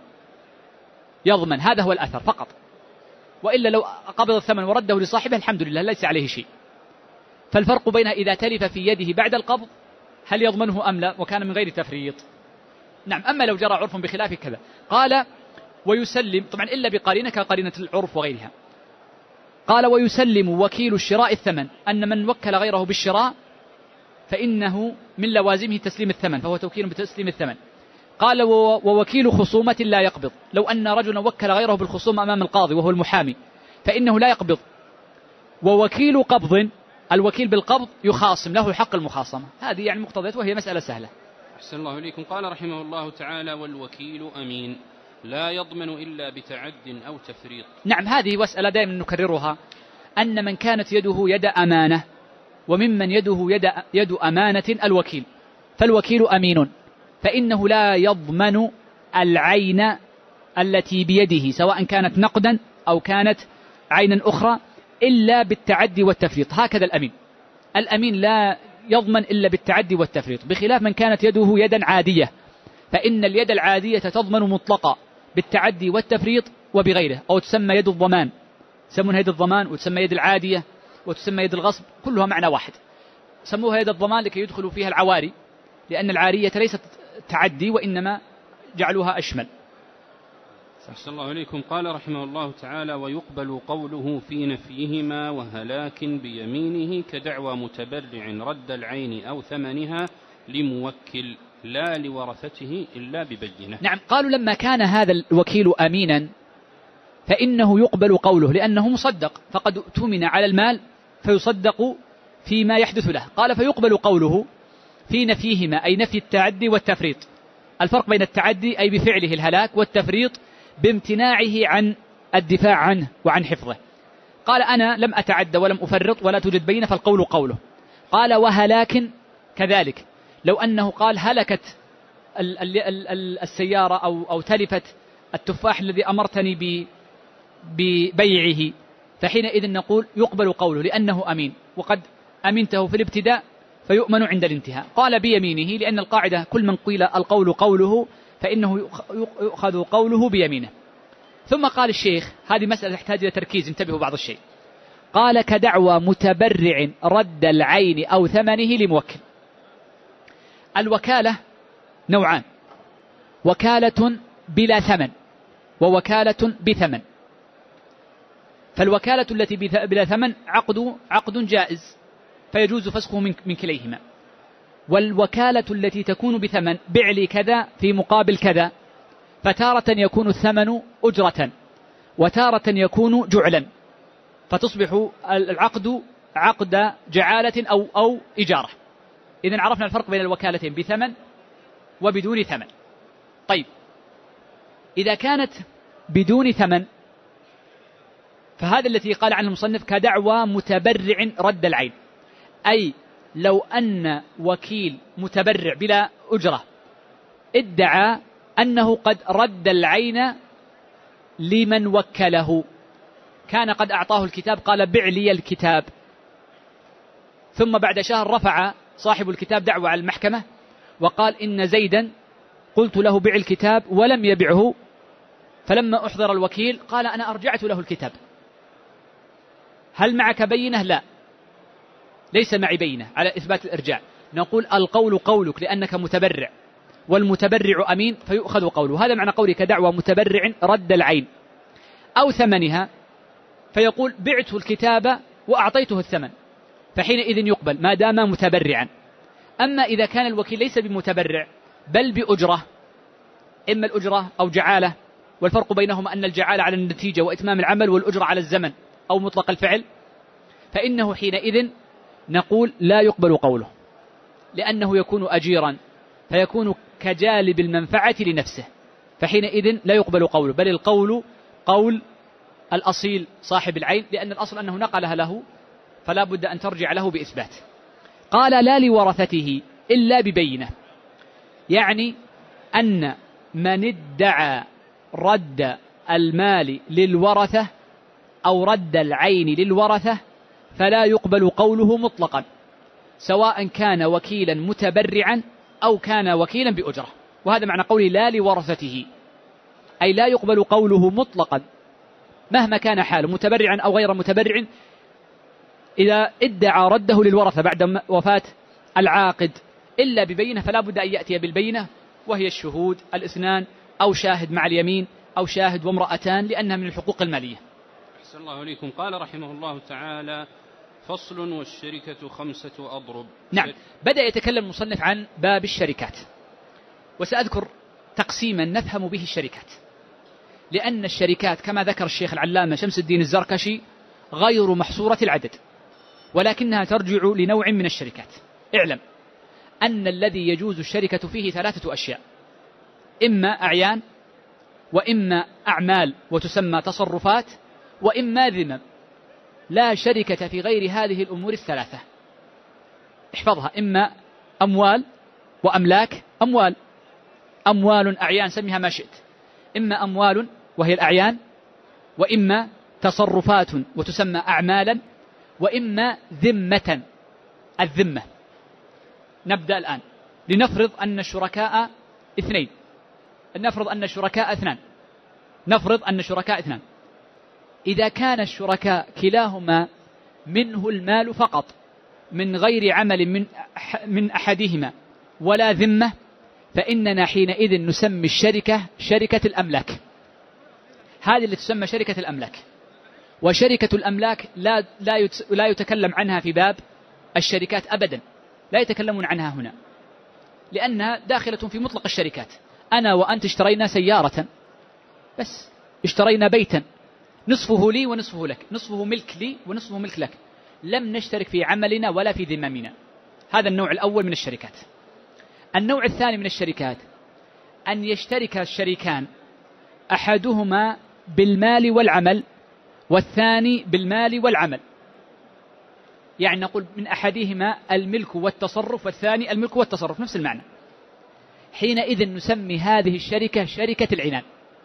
يضمن. هذا هو الأثر فقط، وإلا لو قبض الثمن ورده لصاحبه الحمد لله ليس عليه شيء. فالفرق بين إذا تلف في يده بعد القبض هل يضمنه أم لا، وكان من غير تفريط. نعم. أما لو جرى عرف بخلاف كذا، قال ويسلم، طبعا إلا بقرينة كقرينة العرف وغيرها. قال ويسلم وكيل الشراء الثمن، أن من وكل غيره بالشراء فإنه من لوازمه تسليم الثمن، فهو توكيل بتسليم الثمن. قال ووكيل خصومة لا يقبض، لو أن رجلا وكل غيره بالخصوم أمام القاضي وهو المحامي فإنه لا يقبض. ووكيل قبض، الوكيل بالقبض يخاصم، له حق المخاصمة. هذه يعني مقتضيات، وهي مسألة سهلة. أحسن الله إليكم. قال رحمه الله تعالى: والوكيل أمين لا يضمن إلا بتعد أو تفريط. نعم، هذه مسألة دائما نكررها، أن من كانت يده يد أمانة وممن يده يد أمانة الوكيل، فالوكيل أمين، فإنه لا يضمن العين التي بيده سواء كانت نقدا أو كانت عينا أخرى إلا بالتعدي والتفريط. هكذا الأمين لا يضمن إلا بالتعدي والتفريط، بخلاف من كانت يده يدا عادية، فإن اليد العادية تضمن مطلقا بالتعدي والتفريط وبغيره، أو تسمى يد الضمان، يسمونها يد الضمان، وتسمى يد العادية، وتسمى يد الغصب، كلها معنى واحد. سموها يد الضمان لكي يدخلوا فيها العواري، لأن العارية ليست تعدي وإنما جعلوها أشمل. أحسن الله إليكم. قال رحمه الله تعالى: ويقبل قوله في نفيهما وهلاك بيمينه كدعوى متبرع رد العين أو ثمنها لموكل لا لورثته إلا ببينة. نعم، قالوا لما كان هذا الوكيل أمينا فإنه يقبل قوله لأنه مصدق، فقد اؤتمن على المال فيصدق فيما يحدث له. قال فيقبل قوله في نفيهما، أي نفي التعدي والتفريط. الفرق بين التعدي أي بفعله الهلاك، والتفريط بامتناعه عن الدفاع عنه وعن حفظه. قال أنا لم أتعد ولم أفرط ولا توجد بينه فالقول قوله. قال وهلاك كذلك، لو أنه قال هلكت السيارة أو تلفت التفاح الذي أمرتني ببيعه، فحينئذ نقول يقبل قوله لأنه أمين، وقد أمنته في الابتداء فيؤمن عند الانتهاء. قال بيمينه، لأن القاعدة كل من قيل القول قوله فإنه يؤخذ قوله بيمينه. ثم قال الشيخ هذه مسألة تحتاج إلى تركيز، انتبهوا بعض الشيء. قال كدعوى متبرع رد العين أو ثمنه لموكل. الوكالة نوعان: وكالة بلا ثمن ووكالة بثمن. فالوكالة التي بلا ثمن عقد جائز فيجوز فسخه من كليهما، والوكالة التي تكون بثمن بع لي كذا في مقابل كذا، فتارة يكون الثمن أجرة وتارة يكون جعلا، فتصبح العقد عقد جعالة أو إجارة. إذن عرفنا الفرق بين الوكالتين بثمن وبدون ثمن. طيب إذا كانت بدون ثمن فهذا التي قال عنه المصنف كدعوى متبرع رد العين، أي لو أن وكيل متبرع بلا أجرة ادعى أنه قد رد العين لمن وكله، كان قد أعطاه الكتاب قال بع لي الكتاب، ثم بعد شهر رفع صاحب الكتاب دعوى على المحكمة وقال إن زيدا قلت له بع الكتاب ولم يبعه، فلما أحضر الوكيل قال أنا أرجعت له الكتاب، هل معك بينة؟ لا، ليس معي بينة على إثبات الإرجاع. نقول القول قولك لأنك متبرع، والمتبرع أمين فيؤخذ قوله. هذا معنى قولي كدعوى متبرع رد العين أو ثمنها، فيقول بعت الكتاب وأعطيته الثمن، فحينئذ يقبل ما دام متبرعا. أما إذا كان الوكيل ليس بمتبرع بل بأجرة، إما الأجرة أو جعالة، والفرق بينهما أن الجعالة على النتيجة وإتمام العمل، والأجرة على الزمن أو مطلق الفعل، فإنه حينئذ نقول لا يقبل قوله، لأنه يكون أجيرا فيكون كجالب المنفعة لنفسه، فحينئذ لا يقبل قوله، بل القول قول الأصيل صاحب العين، لأن الأصل أنه نقلها له فلا بد أن ترجع له بإثبات. قال لا لورثته إلا ببينة، يعني أن من ادعى رد المال للورثة أو رد العين للورثة فلا يقبل قوله مطلقا، سواء كان وكيلا متبرعا أو كان وكيلا بأجرة. وهذا معنى قولي لا لورثته، أي لا يقبل قوله مطلقا مهما كان حاله متبرعا أو غير متبرع، إذا ادعى رده للورثة بعد وفاة العاقد إلا ببينة، فلا بد أن يأتي بالبينة، وهي الشهود الاثنان أو شاهد مع اليمين أو شاهد وامرأتان، لأنها من الحقوق المالية. أحسن الله إليكم. قال رحمه الله تعالى فصل والشركة 5 أضرب. نعم، بدأ يتكلم المصنف عن باب الشركات، وسأذكر تقسيما نفهم به الشركات، لأن الشركات كما ذكر الشيخ العلامة شمس الدين الزركشي غير محصورة العدد، ولكنها ترجع لنوع من الشركات. اعلم أن الذي يجوز الشركة فيه 3 أشياء: إما أعيان، وإما أعمال وتسمى تصرفات، وإما ذمم. لا شركة في غير هذه الأمور ال3. احفظها: إما أموال وأملاك، أموال أعيان سميها ما شئت، إما أموال وهي الأعيان، وإما تصرفات وتسمى أعمالا، وإما ذمة الذمة. نبدأ الآن. لنفرض أن الشركاء 2، نفرض أن الشركاء 2. إذا كان الشركاء كلاهما منه المال فقط من غير عمل من أحدهما ولا ذمة، فإننا حينئذ نسمي الشركة شركة الأملاك. هذه اللي تسمى شركة الأملاك. وشركة الأملاك لا يتكلم عنها في باب الشركات أبدا، لا يتكلمون عنها هنا، لأنها داخلة في مطلق الشركات. أنا وأنت اشترينا سيارة، بس اشترينا بيتا، نصفه لي ونصفه لك، نصفه ملك لي ونصفه ملك لك، لم نشترك في عملنا ولا في ذممنا. هذا النوع الأول من الشركات. النوع الثاني من الشركات أن يشترك الشريكان أحدهما بالمال والعمل والثاني بالمال والعمل، يعني نقول من أحدهما الملك والتصرف والثاني الملك والتصرف، نفس المعنى. حينئذ نسمي هذه الشركة شركة العنان.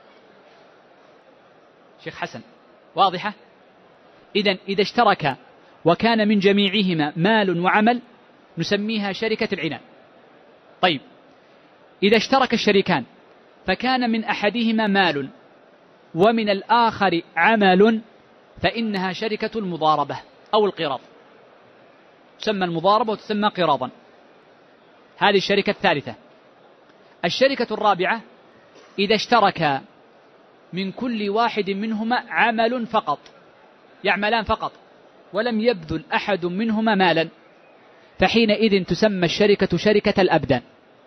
شيخ حسن واضحة؟ إذا اشترك وكان من جميعهما مال وعمل نسميها شركة العنان. طيب، إذا اشترك الشريكان فكان من أحدهما مال ومن الآخر عمل فإنها شركة المضاربة أو القراض، تسمى المضاربة وتسمى قراضا. هذه الشركة الثالثة. الشركة الرابعة إذا اشترك من كل واحد منهما عمل فقط، يعملان فقط ولم يبذل أحد منهما مالا، فحينئذ تسمى الشركة شركة الأبدان.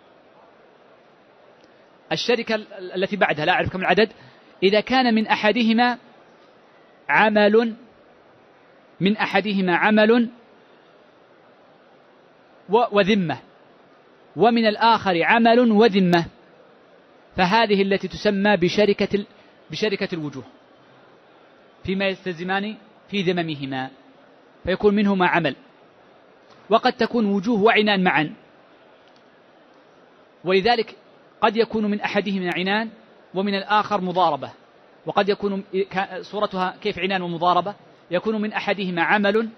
الشركة التي بعدها لا أعرف كم العدد، إذا كان من أحدهما عمل وذمة ومن الآخر عمل وذمة، فهذه التي تسمى بشركة الوجوه فيما يستلزمان في ذممهما، فيكون منهما عمل، وقد تكون وجوه وعنان معا، ولذلك قد يكون من أحدهما عنان ومن الآخر مضاربة، وقد يكون صورتها كيف عنان ومضاربة، يكون من أحدهما عمل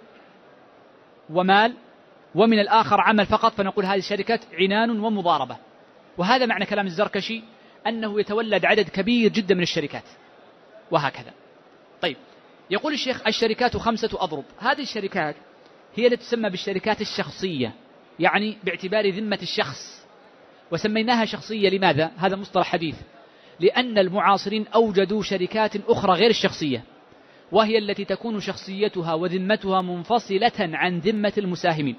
ومال ومن الآخر عمل فقط، فنقول هذه شركة عنان ومضاربة. وهذا معنى كلام الزركشي أنه يتولد عدد كبير جدا من الشركات وهكذا. طيب، يقول الشيخ الشركات 5 أضرب. هذه الشركات هي التي تسمى بالشركات الشخصية، يعني باعتبار ذمة الشخص، وسميناها شخصية لماذا؟ هذا مصطلح حديث، لأن المعاصرين أوجدوا شركات أخرى غير الشخصية، وهي التي تكون شخصيتها وذمتها منفصلة عن ذمة المساهمين،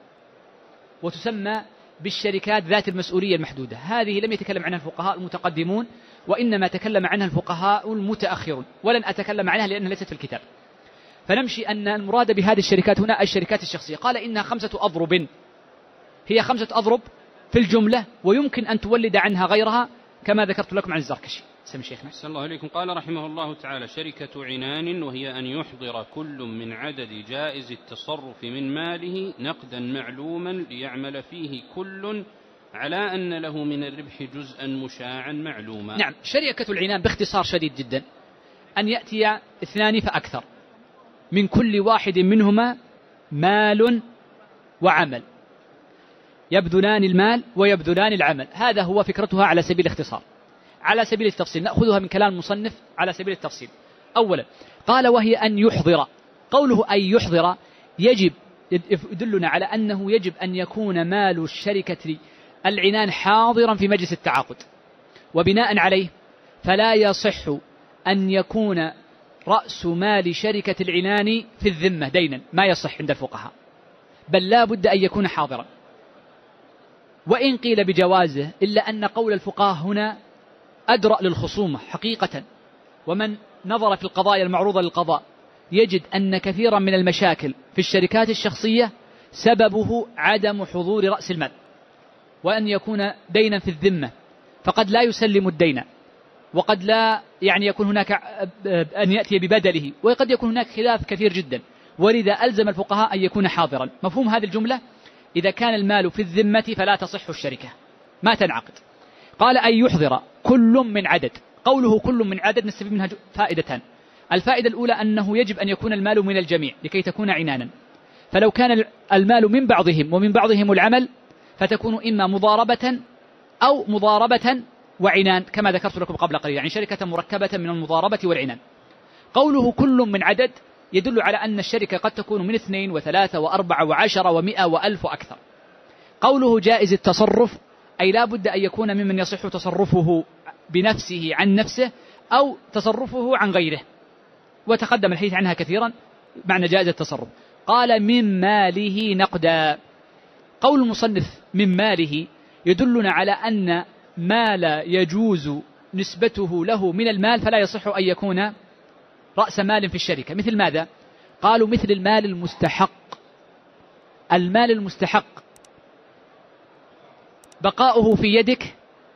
وتسمى بالشركات ذات المسؤولية المحدودة. هذه لم يتكلم عنها الفقهاء المتقدمون، وإنما تكلم عنها الفقهاء المتأخرون، ولن أتكلم عنها لأنها ليست في الكتاب. فنمشي أن المراد بهذه الشركات هنا الشركات الشخصية. قال إنها 5 أضرب، هي 5 أضرب في الجملة، ويمكن أن تولد عنها غيرها كما ذكرت لكم عن الزركشي. سمي شيخنا. أحسن الله إليكم. قال رحمه الله تعالى: شركة عنان، وهي أن يحضر كل من عدد جائز التصرف من ماله نقدا معلوما ليعمل فيه كل على أن له من الربح جزءا مشاعا معلوما. نعم، شركة العنان باختصار شديد جدا أن يأتي 2 فأكثر من كل واحد منهما مال وعمل، يبذلان المال ويبذلان العمل. هذا هو فكرتها على سبيل الاختصار. على سبيل التفصيل نأخذها من كلام المصنف على سبيل التفصيل. أولا قال وهي أن يحضر. قوله أن يحضر يدلنا على أنه يجب أن يكون مال الشركة العنان حاضرا في مجلس التعاقد، وبناء عليه فلا يصح أن يكون رأس مال شركة العنان في الذمة دينا، ما يصح عند الفقهاء، بل لا بد أن يكون حاضرا. وإن قيل بجوازه إلا أن قول الفقهاء هنا أدرأ للخصومة حقيقة، ومن نظر في القضايا المعروضة للقضاء يجد أن كثيرا من المشاكل في الشركات الشخصية سببه عدم حضور رأس المال، وأن يكون دينا في الذمة فقد لا يسلم الدين، وقد لا يكون هناك أن يأتي ببدله، وقد يكون هناك خلاف كثير جدا، ولذا ألزم الفقهاء أن يكون حاضرا. مفهوم هذه الجملة؟ إذا كان المال في الذمة فلا تصح الشركة، ما تنعقد. قال أن يحضر كل من عدد. قوله كل من عدد نستفيد منها فائدتان. الفائدة الأولى أنه يجب أن يكون المال من الجميع لكي تكون عنانا، فلو كان المال من بعضهم ومن بعضهم العمل فتكون إما مضاربة أو مضاربة وعنان كما ذكرت لكم قبل قليل، يعني شركة مركبة من المضاربة والعنان. قوله كل من عدد يدل على أن الشركة قد تكون من 2 و3 و4 و10 و100 و1000 وأكثر. قوله جائز التصرف أي لا بد أن يكون ممن يصح تصرفه بنفسه عن نفسه أو تصرفه عن غيره، وتقدم الحديث عنها كثيرا معنى جائز التصرف. قال من ماله نقدا. قول المصنف من ماله يدلنا على أن ما لا يجوز نسبته له من المال فلا يصح أن يكون رأس مال في الشركة. مثل ماذا؟ قالوا مثل المال المستحق. المال المستحق بقاؤه في يدك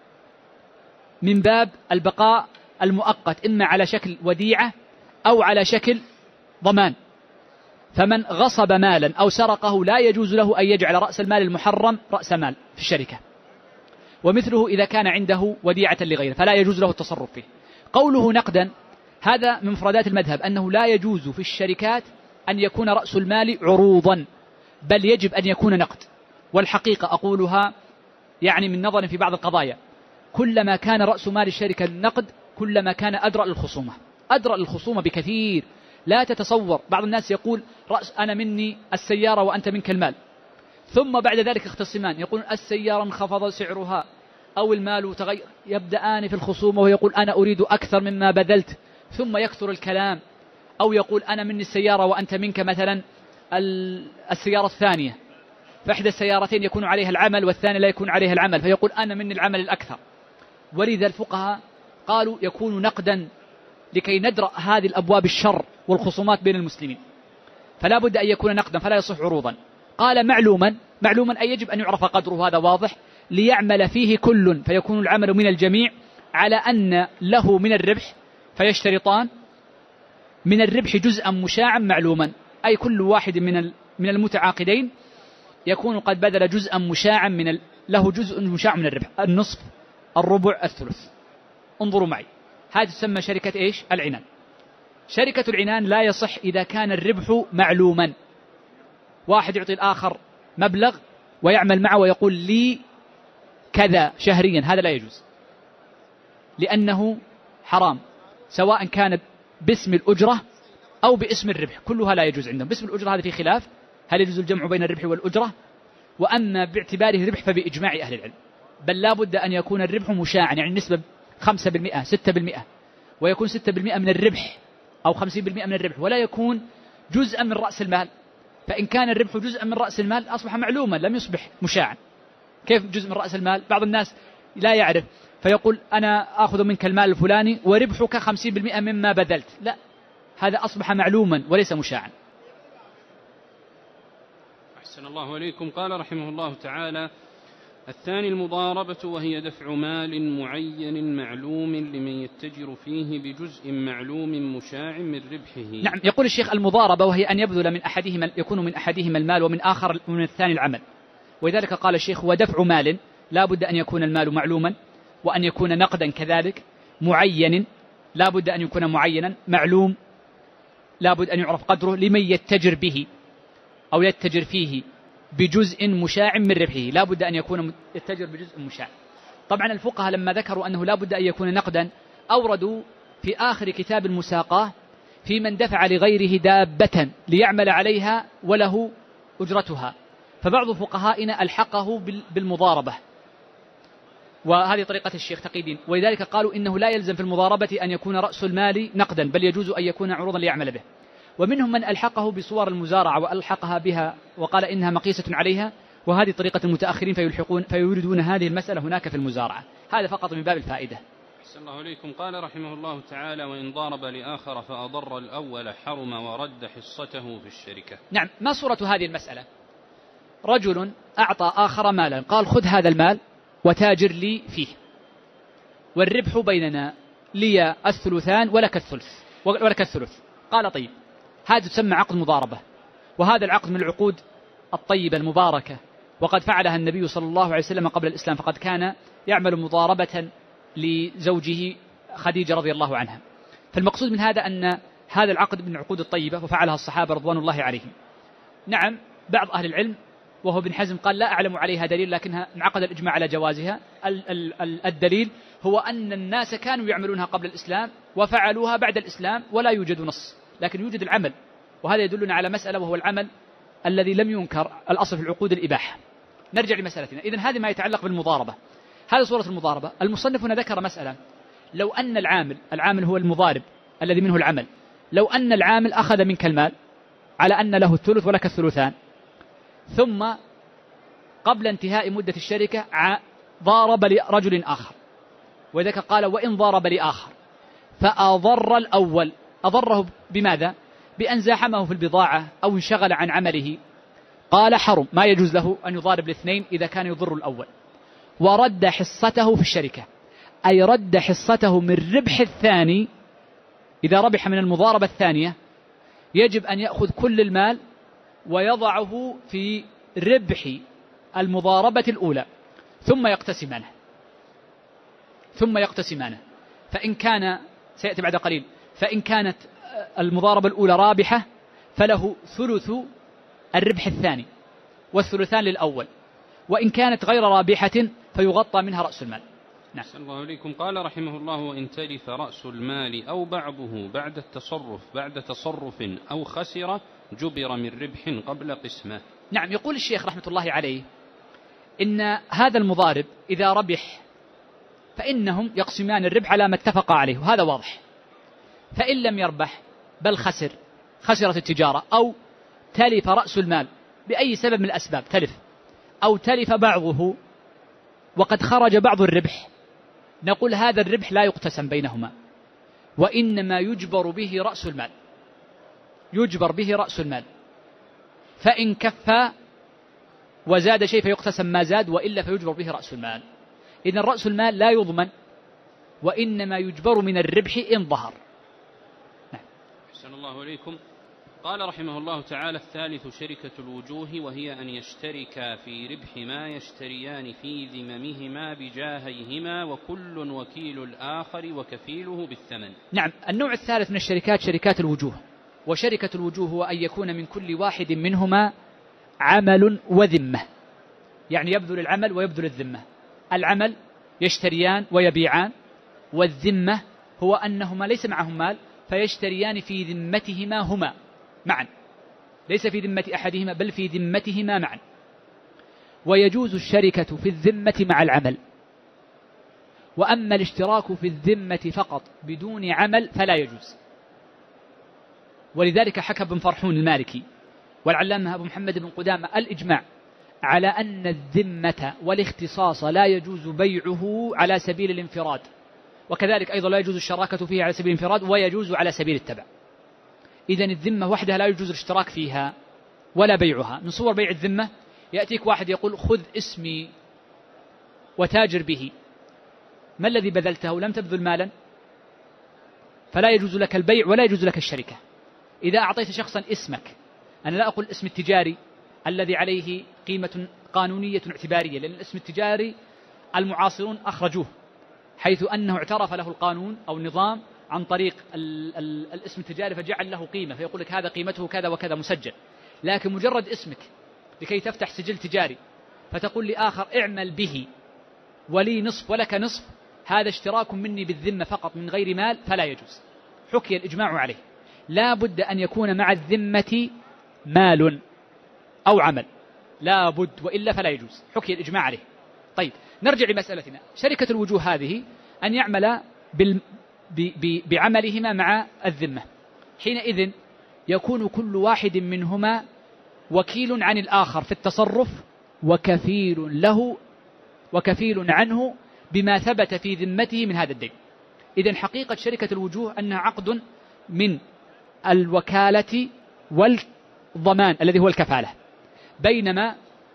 من باب البقاء المؤقت، إما على شكل وديعة أو على شكل ضمان. فمن غصب مالا أو سرقه لا يجوز له أن يجعل رأس المال المحرم رأس مال في الشركة. ومثله إذا كان عنده وديعة لغيره فلا يجوز له التصرف فيه. قوله نقدا هذا من مفردات المذهب، أنه لا يجوز في الشركات أن يكون رأس المال عروضا، بل يجب أن يكون نقد. والحقيقة أقولها يعني من نظر في بعض القضايا، كلما كان رأس مال الشركة النقد كلما كان أدرأ للخصومة، أدرأ للخصومة بكثير. لا تتصور، بعض الناس يقول رأس أنا مني السيارة وأنت منك المال، ثم بعد ذلك يختصمان، يقول السيارة انخفض سعرها أو المال تغير، يبدأان في الخصومة ويقول أنا أريد أكثر مما بذلت، ثم يكثر الكلام. أو يقول أنا مني السيارة وأنت منك مثلا السيارة الثانية، فإحدى السيارتين يكون عليها العمل والثانية لا يكون عليها العمل، فيقول أنا مني العمل الأكثر. ولذا الفقهاء قالوا يكون نقدا لكي ندرأ هذه الأبواب الشر والخصومات بين المسلمين، فلا بد أن يكون نقدا فلا يصح عروضا. قال معلوما أي يجب أن يعرف قدره، هذا واضح، ليعمل فيه كل، فيكون العمل من الجميع على أن له من الربح، فيشترطان من الربح جزءا مشاعا معلوما، أي كل واحد من المتعاقدين يكون قد بذل جزءا مشاعا له جزء مشاع من الربح، النصف، الربع، الثلث. انظروا معي، هذه تسمى شركة إيش؟ العنان. شركة العنان لا يصح إذا كان الربح معلوما، واحد يعطي الآخر مبلغ ويعمل معه ويقول لي كذا شهريا، هذا لا يجوز، لأنه حرام، سواء كان باسم الأجرة أو باسم الربح، كلها لا يجوز عندهم. باسم الأجرة هذا في خلاف، هل يجوز الجمع بين الربح والأجرة؟ وأما باعتباره ربح فبإجماع أهل العلم، بل لا بد أن يكون الربح مشاعا، يعني نسبة 5%، 6%، ويكون 6% من الربح أو 50% من الربح، ولا يكون جزءا من رأس المال. فإن كان الربح جزءا من رأس المال أصبح معلوما، لم يصبح مشاعا. كيف جزء من رأس المال؟ بعض الناس لا يعرف فيقول أنا أخذ منك المال الفلاني وربحك 50% مما بذلت، لا، هذا أصبح معلوما وليس مشاعا. أحسن الله إليكم. قال رحمه الله تعالى: الثاني المضاربة، وهي دفع مال معين معلوم لمن يتجر فيه بجزء معلوم مشاع من ربحه. نعم، يقول الشيخ المضاربة وهي أن يبذل من أحدهما، يكون من أحدهما المال ومن الثاني العمل. ولذلك قال الشيخ ودفع مال، لا بد أن يكون المال معلوما، وأن يكون نقدا كذلك، معين لا بد أن يكون معينا، معلوم لا بد أن يعرف قدره، لمن يتجر به أو يتجر فيه بجزء مشاع من ربحه، لا بد أن يكون يتجر بجزء مشاع. طبعا الفقهاء لما ذكروا أنه لا بد أن يكون نقدا أوردوا في آخر كتاب المساقاة في من دفع لغيره دابة ليعمل عليها وله أجرتها، فبعض فقهائنا ألحقه بالمضاربة، وهذه طريقة الشيخ تقي الدين. ولذلك قالوا إنه لا يلزم في المضاربة أن يكون رأس المال نقدا، بل يجوز أن يكون عروضا ليعمل به. ومنهم من ألحقه بصور المزارعة وألحقها بها وقال إنها مقيسة عليها، وهذه طريقة المتأخرين فيوردون هذه المسألة هناك في المزارعة. هذا فقط من باب الفائدة. أحسن الله إليكم. قال رحمه الله تعالى: وإن ضارب لآخر فأضر الأول حرم ورد حصته في الشركة. نعم، ما صورة هذه المسألة؟ رجل أعطى آخر مالا، قال خذ هذا المال وتاجر لي فيه، والربح بيننا، لي الثلثان ولك الثلث. قال طيب، هذا تسمى عقد مضاربة، وهذا العقد من العقود الطيبة المباركة، وقد فعلها النبي صلى الله عليه وسلم قبل الإسلام، فقد كان يعمل مضاربة لزوجه خديجة رضي الله عنها. فالمقصود من هذا أن هذا العقد من العقود الطيبة وفعلها الصحابة رضوان الله عليهم. نعم، بعض أهل العلم وهو ابن حزم قال لا أعلم عليها دليل، لكنها انعقد الإجماع على جوازها. الدليل هو أن الناس كانوا يعملونها قبل الإسلام وفعلوها بعد الإسلام ولا يوجد نص، لكن يوجد العمل، وهذا يدلنا على مسألة وهو العمل الذي لم ينكر، الأصل في العقود الإباحة. نرجع لمسألتنا. إذن هذه ما يتعلق بالمضاربة، هذه صورة المضاربة. المصنف هنا ذكر مسألة، لو أن العامل هو المضارب الذي منه العمل، لو أن العامل أخذ منك المال على أن له الثلث ولك الثلثان، ثم قبل انتهاء مدة الشركة ضارب لرجل آخر، وذلك قال وإن ضارب لآخر فأضر الأول، أضره بماذا؟ بأن زاحمه في البضاعة أو انشغل عن عمله، قال حرم، ما يجوز له أن يضارب الاثنين إذا كان يضر الأول. ورد حصته في الشركة، أي رد حصته من ربح الثاني. إذا ربح من المضاربة الثانية يجب أن يأخذ كل المال ويضعه في ربح المضاربة الأولى ثم يقتسمانه. فإن كان، سيأتي بعد قليل، فإن كانت المضاربة الأولى رابحة فله ثلث الربح الثاني والثلثان للأول، وإن كانت غير رابحة فيغطى منها رأس المال. نعم. الله عليكم. قال رحمه الله: وإن تلف رأس المال أو بعضه بعد تصرف أو خسر جبر من ربح قبل قسمه. نعم. يقول الشيخ رحمة الله عليه إن هذا المضارب إذا ربح فإنهم يقسمان الربح على ما اتفق عليه، وهذا واضح. فإن لم يربح بل خسرت التجارة، أو تلف رأس المال بأي سبب من الأسباب، أو تلف بعضه وقد خرج بعض الربح، نقول هذا الربح لا يقتسم بينهما، وإنما يجبر به رأس المال. فإن كفى وزاد شيء فيقتسم ما زاد، وإلا فيجبر به رأس المال. إذن رأس المال لا يضمن، وإنما يجبر من الربح إن ظهر. نعم. أحسن الله إليكم. قال رحمه الله تعالى: الثالث شركة الوجوه، وهي أن يشتركا في ربح ما يشتريان في ذممهما بجاهيهما، وكل وكيل الآخر وكفيله بالثمن. نعم. النوع الثالث من الشركات شركات الوجوه، وشركة الوجوه هو أن يكون من كل واحد منهما عمل وذمة، يعني يبذل العمل ويبذل الذمة. العمل يشتريان ويبيعان، والذمة هو أنهما ليس معهم مال فيشتريان في ذمتهما هما معا، ليس في ذمة أحدهما بل في ذمتهما معا. ويجوز الشركة في الذمة مع العمل، وأما الاشتراك في الذمة فقط بدون عمل فلا يجوز. ولذلك حكى ابن فرحون المالكي والعلامة أبو محمد بن قدامة الإجماع على أن الذمة والاختصاص لا يجوز بيعه على سبيل الانفراد، وكذلك أيضا لا يجوز الشراكة فيه على سبيل الانفراد، ويجوز على سبيل التبع. إذن الذمة وحدها لا يجوز الاشتراك فيها ولا بيعها. من صور بيع الذمة يأتيك واحد يقول: خذ اسمي وتاجر به، ما الذي بذلته؟ لم تبذل مالا، فلا يجوز لك البيع ولا يجوز لك الشركة. إذا أعطيت شخصا اسمك، أنا لا أقول اسم التجاري الذي عليه قيمة قانونية اعتبارية، لأن الاسم التجاري المعاصرون أخرجوه، حيث أنه اعترف له القانون أو النظام عن طريق الاسم التجاري فجعل له قيمة، فيقول لك هذا قيمته كذا وكذا مسجل. لكن مجرد اسمك لكي تفتح سجل تجاري فتقول لآخر اعمل به ولي نصف ولك نصف، هذا اشتراك مني بالذمة فقط من غير مال، فلا يجوز. حكي الإجماع عليه. لا بد أن يكون مع الذمة مال أو عمل، لا بد، وإلا فلا يجوز. حكي الإجماع عليه. طيب، نرجع لمسألتنا. شركة الوجوه هذه أن يعمل بعملهما مع الذمة، حينئذ يكون كل واحد منهما وكيل عن الآخر في التصرف، وكفيل له وكفيل عنه بما ثبت في ذمته من هذا الدين. إذن حقيقة شركة الوجوه أنها عقد من الوكالة والضمان الذي هو الكفالة، بينما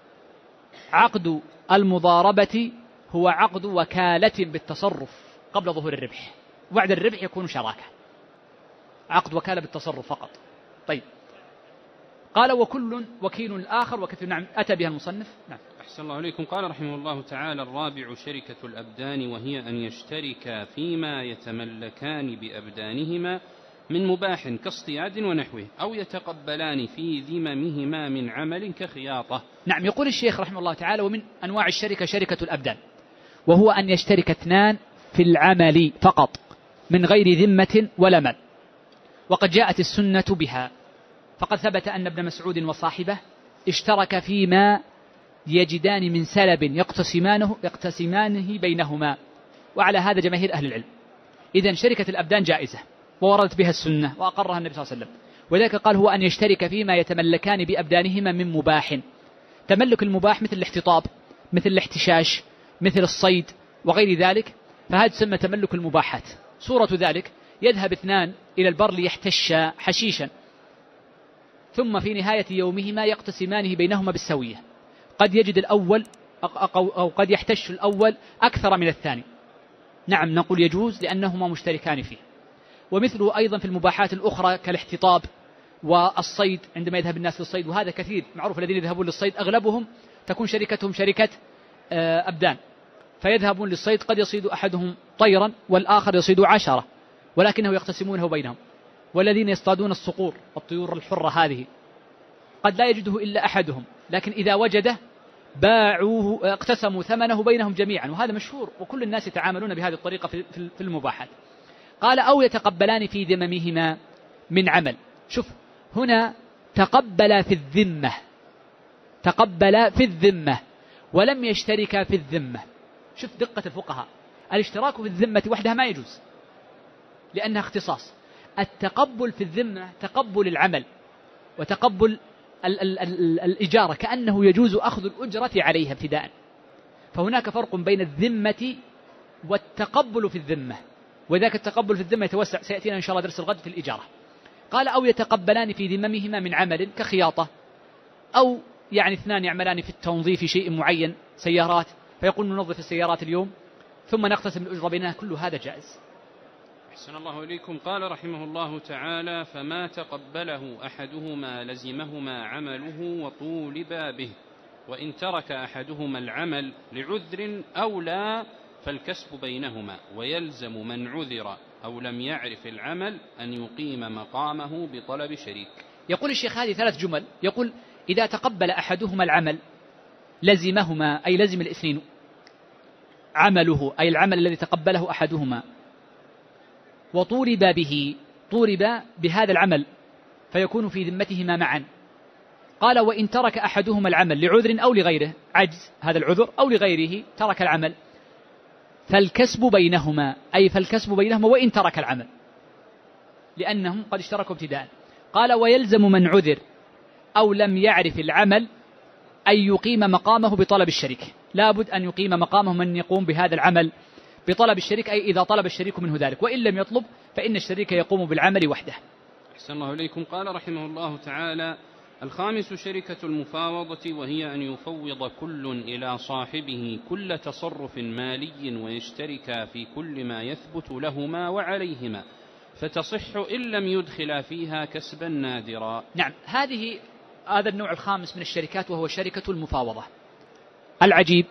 عقد المضاربة هو عقد وكالة بالتصرف قبل ظهور الربح، وبعد الربح يكون شراكة. عقد وكالة بالتصرف فقط. طيب، قال: وكل وكيل الآخر وكفيل. نعم، أتى بها المصنف. نعم. أحسن الله عليكم. قال رحمه الله تعالى: الرابع شركة الأبدان، وهي أن يشتركا فيما يتملكان بأبدانهما من مباح كاصطياد ونحوه، أو يتقبلان في ذممهما من عمل كخياطة. نعم. يقول الشيخ رحمه الله تعالى: ومن أنواع الشركة شركة الأبدان، وهو أن يشترك اثنان في العمل فقط من غير ذمة ولا مال. وقد جاءت السنة بها، فقد ثبت أن ابن مسعود وصاحبه اشترك فيما يجدان من سلب يقتسمانه بينهما، وعلى هذا جماهير أهل العلم. إذن شركة الأبدان جائزة، ووردت بها السنة وأقرها النبي صلى الله عليه وسلم. ولذلك قال: هو أن يشترك فيما يتملكان بأبدانهما من مباح. تملك المباح مثل الاحتطاب، مثل الاحتشاش، مثل الصيد وغير ذلك، فهذا تسمى تملك المباحات. صورة ذلك يذهب اثنان إلى البر ليحتشا حشيشا، ثم في نهاية يومهما يقتسمانه بينهما بالسوية، قد يجد الأول أو قد يحتش الأول أكثر من الثاني، نعم نقول يجوز لأنهما مشتركان فيه. ومثله أيضا في المباحات الأخرى كالاحتطاب والصيد، عندما يذهب الناس للصيد، وهذا كثير معروف، الذين يذهبون للصيد أغلبهم تكون شركتهم شركة أبدان، فيذهبون للصيد، قد يصيد أحدهم طيرا والآخر يصيد 10، ولكنه يقتسمونه بينهم. والذين يصطادون الصقور الطيور الحرة هذه قد لا يجده إلا أحدهم، لكن إذا وجده باعوه اقتسموا ثمنه بينهم جميعا، وهذا مشهور وكل الناس يتعاملون بهذه الطريقة في المباحات. قال أو يتقبلان في ذممهما من عمل. شوف هنا تقبل في الذمة، تقبل في الذمة ولم يشترك في الذمة. شوف دقة الفقهاء، الاشتراك في الذمة وحدها ما يجوز لأنها اختصاص. التقبل في الذمة تقبل العمل وتقبل الإجارة، كأنه يجوز أخذ الأجرة عليها ابتداء. فهناك فرق بين الذمة والتقبل في الذمة، وذاك التقبل في الذمة يتوسع، سيأتينا إن شاء الله درس الغد في الإجارة. قال أو يتقبلان في ذممهما من عمل كخياطة، أو يعني اثنان يعملان في التنظيف شيء معين، سيارات، فيقول ننظف السيارات اليوم ثم نقتسم الأجرة بيننا، كل هذا جائز. أحسن الله إليكم. قال رحمه الله تعالى فما تقبله أحدهما لزمهما عمله وطولب به، وإن ترك أحدهما العمل لعذر أو لا فالكسب بينهما، ويلزم من عذر أو لم يعرف العمل أن يقيم مقامه بطلب شريك. يقول الشيخ هذه 3 جمل، يقول إذا تقبل أحدهما العمل لزمهما، أي لزم الاثنين عمله، أي العمل الذي تقبله أحدهما، وطولب به، طولب بهذا العمل فيكون في ذمتهما معا. قال وإن ترك أحدهما العمل لعذر أو لغيره، عجز هذا العذر أو لغيره ترك العمل، فالكسب بينهما، أي فالكسب بينهما وإن ترك العمل، لأنهم قد اشتركوا ابتداء. قال ويلزم من عذر أو لم يعرف العمل أن يقيم مقامه بطلب الشريك، لابد أن يقيم مقامه من يقوم بهذا العمل بطلب الشريك، أي إذا طلب الشريك منه ذلك، وإن لم يطلب فإن الشريك يقوم بالعمل وحده. أحسن الله إليكم. قال رحمه الله تعالى الخامس شركة المفاوضة، وهي أن يفوض كل إلى صاحبه كل تصرف مالي ويشتركا في كل ما يثبت لهما وعليهما، فتصح إن لم يدخلا فيها كسبا نادرا. نعم، هذا النوع الخامس من الشركات، وهو شركة المفاوضة. العجيب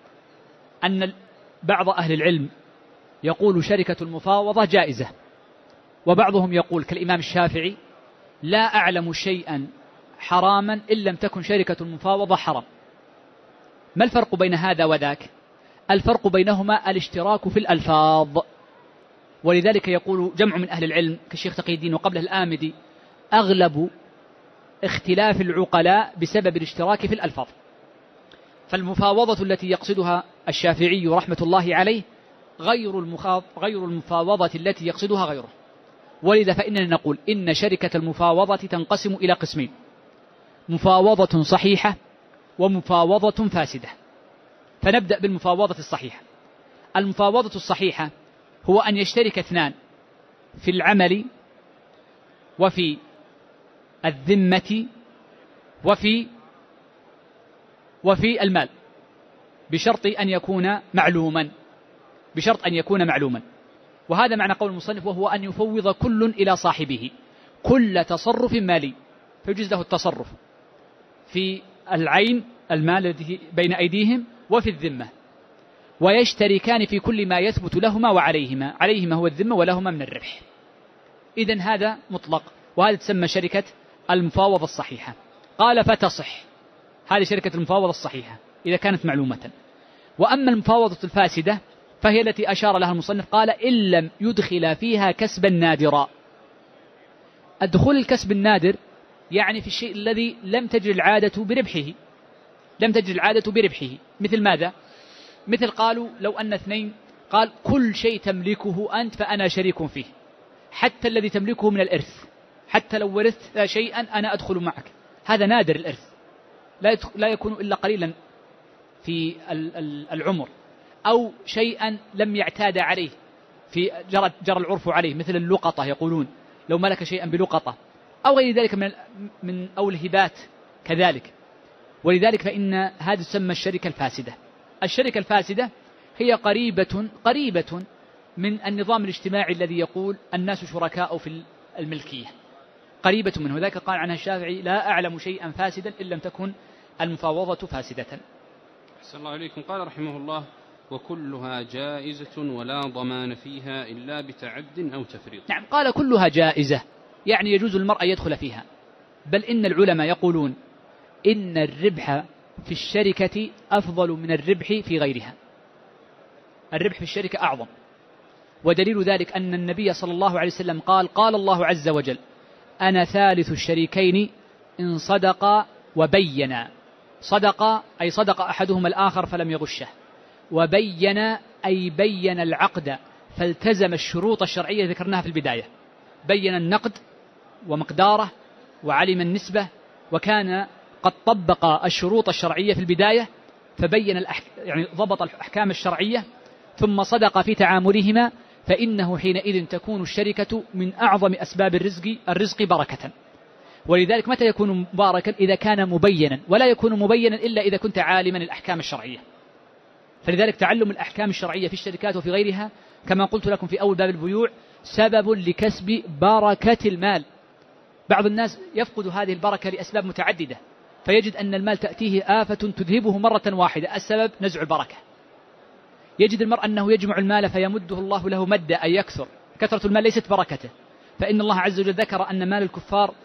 أن بعض أهل العلم يقول شركة المفاوضة جائزة، وبعضهم يقول كالإمام الشافعي لا أعلم شيئا حراما إن لم تكن شركة المفاوضة حرام. ما الفرق بين هذا وذاك؟ الفرق بينهما الاشتراك في الألفاظ، ولذلك يقول جمع من أهل العلم كالشيخ تقي الدين وقبله الآمدي أغلب اختلاف العقلاء بسبب الاشتراك في الألفاظ. فالمفاوضة التي يقصدها الشافعي رحمة الله عليه غير المفاوضة التي يقصدها غيره، ولذا فإننا نقول إن شركة المفاوضة تنقسم إلى قسمين: مفاوضة صحيحة ومفاوضة فاسدة. فنبدأ بالمفاوضة الصحيحة. المفاوضة الصحيحة هو أن يشترك اثنان في العمل وفي الذمة وفي المال، بشرط أن يكون معلوما، وهذا معنى قول المصنف، وهو أن يفوض كل إلى صاحبه كل تصرف مالي، فيجوز له التصرف في العين المال الذي بين أيديهم وفي الذمة، ويشتركان في كل ما يثبت لهما وعليهما، عليهما هو الذمة ولهما من الربح. إذن هذا مطلق، وهذا تسمى شركة المفاوضة الصحيحة. قال فتصح، هذه شركة المفاوضة الصحيحة إذا كانت معلومة. وأما المفاوضة الفاسدة فهي التي أشار لها المصنف، قال إن لم يدخل فيها كسبا نادرا. الدخول الكسب النادر يعني في الشيء الذي لم تجري العادة بربحه، مثل ماذا؟ مثل قالوا لو أن اثنين قال كل شيء تملكه أنت فأنا شريك فيه، حتى الذي تملكه من الإرث، حتى لو ورثت شيئا أنا أدخل معك. هذا نادر الإرث، لا يكون إلا قليلا في العمر، أو شيئا لم يعتاد عليه في جرى العرف عليه، مثل اللقطة يقولون لو ملك شيئا بلقطة أو غير ذلك من أو الهبات كذلك. ولذلك فإن هذه تسمى الشركة الفاسدة. الشركة الفاسدة هي قريبة من النظام الاجتماعي الذي يقول الناس شركاء في الملكية، قريبة منه. ذلك قال عنها الشافعي: لا أعلم شيئا فاسدا إن لم تكن المفاوضة فاسدة. أحسن الله عليكم. قال رحمه الله: وكلها جائزة ولا ضمان فيها إلا بتعد أو تفريط. نعم، قال كلها جائزة، يعني يجوز للمرء يدخل فيها، بل إن العلماء يقولون إن الربح في الشركة أفضل من الربح في غيرها. الربح في الشركة أعظم، ودليل ذلك أن النبي صلى الله عليه وسلم قال الله عز وجل: أنا ثالث الشريكين إن صدقا وبينا. صدق أي صدق أحدهما الآخر فلم يغشه، وبين أي بين العقد فالتزم الشروط الشرعية ذكرناها في البداية، بين النقد ومقداره وعلم النسبة، وكان قد طبق الشروط الشرعية في البداية، فبين يعني ضبط الأحكام الشرعية، ثم صدق في تعاملهما، فإنه حينئذ تكون الشركة من أعظم أسباب الرزق بركة. ولذلك متى يكون مباركا؟ إذا كان مبينا، ولا يكون مبينا إلا إذا كنت عالما الأحكام الشرعية. فلذلك تعلم الأحكام الشرعية في الشركات وفي غيرها كما قلت لكم في أول باب البيوع سبب لكسب بركة المال. بعض الناس يفقد هذه البركة لأسباب متعددة، فيجد أن المال تأتيه آفة تذهبه مرة واحدة، السبب نزع البركة. يجد المرء أنه يجمع المال فيمده الله له مدا أي يكثر، كثرة المال ليست بركته، فإن الله عز وجل ذكر أن مال الكفار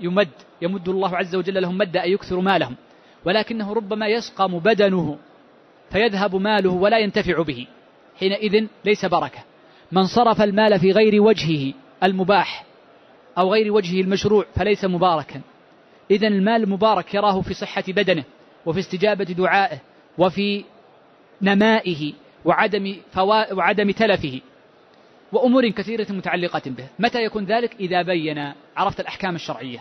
يمد الله عز وجل لهم مدا أي يكثر مالهم، ولكنه ربما يسقم بدنه فيذهب ماله ولا ينتفع به، حينئذ ليس بركة. من صرف المال في غير وجهه المباح أو غير وجهه المشروع فليس مباركا. إذن المال مبارك يراه في صحة بدنه وفي استجابة دعائه وفي نمائه وعدم تلفه وأمور كثيرة متعلقة به. متى يكون ذلك؟ إذا بين عرفت الأحكام الشرعية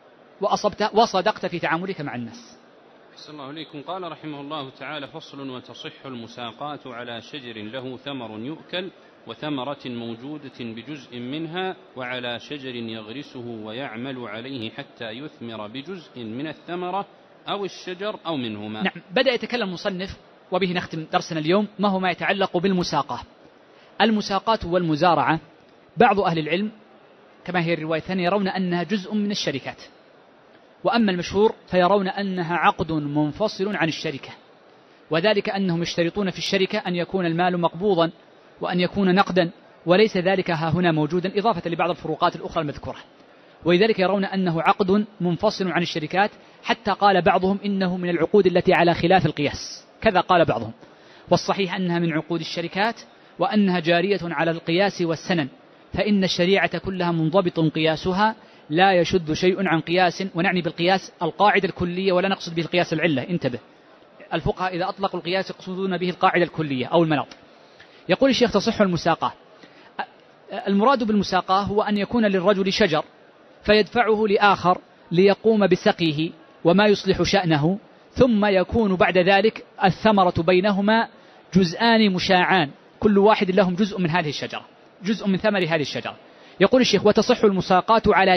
وصدقت في تعاملك مع الناس. أحسن الله عليكم. قال رحمه الله تعالى: فصل: وتصح المساقات على شجر له ثمر يؤكل وثمرة موجودة بجزء منها، وعلى شجر يغرسه ويعمل عليه حتى يثمر بجزء من الثمرة أو الشجر أو منهما. نعم، بدأ يتكلم المصنف وبه نختم درسنا اليوم ما هو ما يتعلق بالمساقة. المساقات والمزارعة بعض أهل العلم كما هي الرواية الثانية يرون أنها جزء من الشركات، وأما المشهور فيرون أنها عقد منفصل عن الشركة، وذلك أنهم يشترطون في الشركة أن يكون المال مقبوضا وأن يكون نقدا، وليس ذلك ها هنا موجودا، إضافة لبعض الفروقات الأخرى المذكورة. ولذلك يرون أنه عقد منفصل عن الشركات، حتى قال بعضهم إنه من العقود التي على خلاف القياس، كذا قال بعضهم. والصحيح أنها من عقود الشركات، وأنها جارية على القياس والسنن، فإن الشريعة كلها منضبط قياسها، لا يشد شيء عن قياس، ونعني بالقياس القاعدة الكلية ولا نقصد به القياس العلة، انتبه. الفقهاء إذا أطلقوا القياس يقصدون به القاعدة الكلية أو المناط. يقول الشيخ: تصح المساقة. المراد بالمساقة هو أن يكون للرجل شجر فيدفعه لآخر ليقوم بسقيه وما يصلح شأنه، ثم يكون بعد ذلك الثمرة بينهما جزءان مشاعان، كل واحد لهم جزء من هذه الشجرة، جزء من ثمر هذه الشجرة. يقول الشيخ: وتصح المساقات على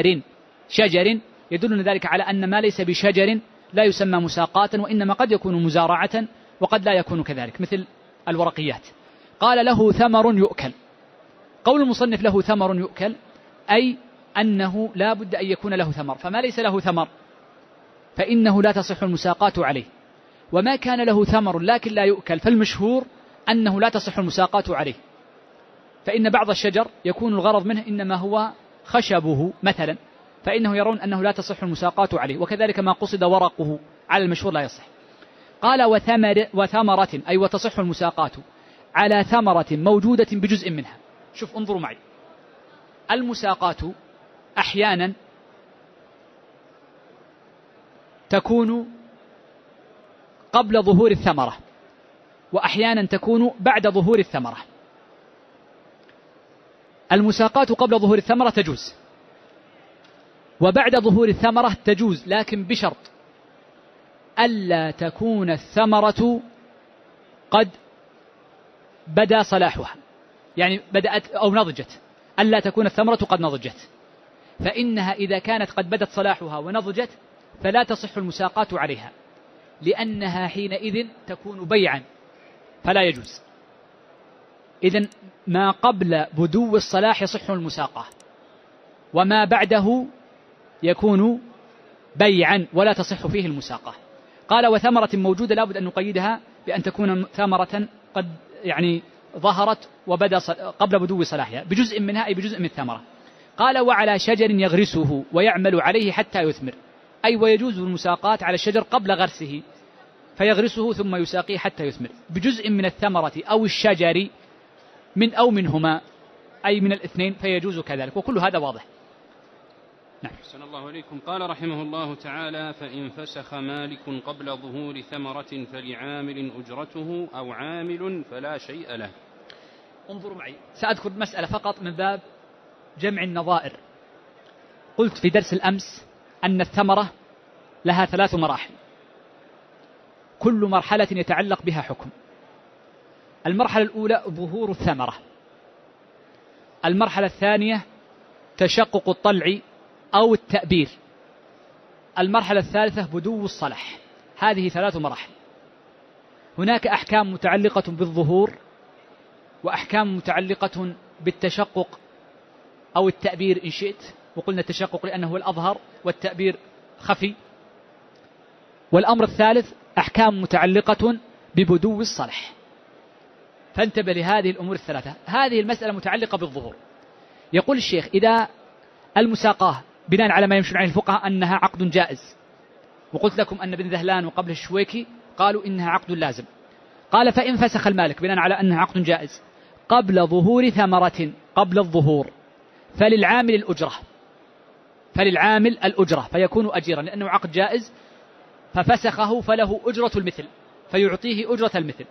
شجر يدلنا ذلك على أن ما ليس بشجر لا يسمى مساقاة، وإنما قد يكون مزارعة وقد لا يكون كذلك، مثل الورقيات. قال: له ثمر يؤكل. قول المصنف له ثمر يؤكل أي أنه لا بد أن يكون له ثمر، فما ليس له ثمر فإنه لا تصح المساقات عليه، وما كان له ثمر لكن لا يؤكل فالمشهور أنه لا تصح المساقات عليه، فإن بعض الشجر يكون الغرض منه إنما هو خشبه مثلا، فإنه يرون أنه لا تصح المساقات عليه، وكذلك ما قصد ورقه على المشهور لا يصح. قال: وثمرة أي وتصح المساقات على ثمرة موجودة بجزء منها. شوف انظروا معي، المساقات أحيانا تكون قبل ظهور الثمرة، وأحيانا تكون بعد ظهور الثمرة. المساقات قبل ظهور الثمرة تجوز، وبعد ظهور الثمرة تجوز، لكن بشرط ألا تكون الثمرة قد بدا صلاحها، يعني بدأت أو نضجت، ألا تكون الثمرة قد نضجت، فإنها إذا كانت قد بدت صلاحها ونضجت فلا تصح المساقاة عليها، لأنها حينئذ تكون بيعا فلا يجوز. إذن ما قبل بدو الصلاح يصح المساقاة، وما بعده يكون بيعا ولا تصح فيه المساقاة. قال وثمرة موجودة لابد أن نقيدها بأن تكون ثمرة قد يعني ظهرت وبدا قبل بدو صلاحها بجزء منها أي بجزء من الثمرة. قال وعلى شجر يغرسه ويعمل عليه حتى يثمر، أي ويجوز المساقاة على الشجر قبل غرسه فيغرسه ثم يساقيه حتى يثمر بجزء من الثمرة أو الشجر من أو منهما أي من الاثنين فيجوز كذلك، وكل هذا واضح. نعم. أحسن الله إليكم. قال رحمه الله تعالى فإن فسخ مالك قبل ظهور ثمرة فلعامل أجرته أو عامل فلا شيء له. انظروا معي، سأذكر مسألة فقط من باب جمع النظائر. قلت في درس الأمس أن الثمرة لها 3 مراحل، كل مرحلة يتعلق بها حكم. المرحلة الأولى ظهور الثمرة، المرحلة الثانية تشقق الطلع أو التأبير، المرحلة الثالثة بدو الصلح. هذه 3 مراحل. هناك أحكام متعلقة بالظهور، وأحكام متعلقة بالتشقق أو التأبير إن شئت، وقلنا التشقق لأنه الأظهر والتأبير خفي. والأمر الثالث أحكام متعلقة ببدو الصلح. فانتبه لهذه الأمور ال3. هذه المسألة متعلقة بالظهور. يقول الشيخ إذا المساقاة بناء على ما يمشون عليه الفقهاء أنها عقد جائز، وقلت لكم أن بن ذهلان وقبل الشويكي قالوا إنها عقد لازم. قال فإن فسخ المالك بناء على أنها عقد جائز قبل ظهور ثمرة قبل الظهور فللعامل الأجرة فيكون أجيرا لأنه عقد جائز، ففسخه فله أجرة المثل فيعطيه أجرة المثل.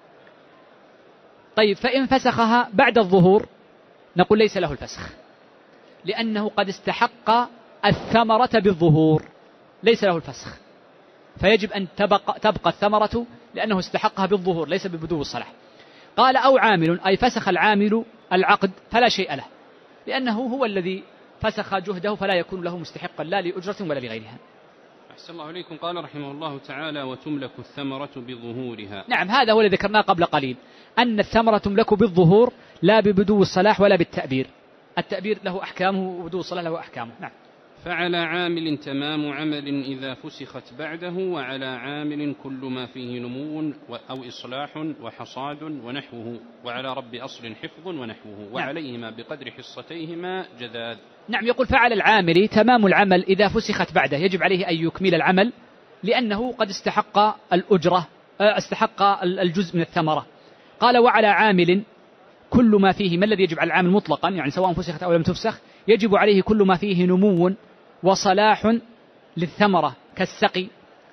طيب فإن فسخها بعد الظهور نقول ليس له الفسخ، لأنه قد استحق الثمرة بالظهور، ليس له الفسخ، فيجب أن تبقى الثمرة لأنه استحقها بالظهور ليس ببدو الصلاح. قال أو عامل أي فسخ العامل العقد فلا شيء له، لأنه هو الذي فسخ جهده فلا يكون له مستحقا لا لأجرة ولا لغيرها. أحسن الله إليكم. قال رحمه الله تعالى وتملك الثمرة بظهورها. نعم، هذا هو الذي ذكرناه قبل قليل، أن الثمرة تملك بالظهور لا ببدو الصلاح ولا بالتأبير. التأبير له أحكامه وبدو الصلاح له أحكامه. نعم. فعلى عامل تمام عمل إذا فسخت بعده، وعلى عامل كل ما فيه نمو أو إصلاح وحصاد ونحوه، وعلى رب أصل حفظ ونحوه، وعليهما بقدر حصتيهما جداد. نعم. يقول فعلى العامل تمام العمل إذا فسخت بعده، يجب عليه أن يكمل العمل لأنه قد استحق الأجرة، استحق الجزء من الثمرة. قال وعلى عامل كل ما فيه، ما الذي يجب على العامل مطلقا يعني سواء فسخت أو لم تفسخ، يجب عليه كل ما فيه نمو وصلاح للثمرة كالسقي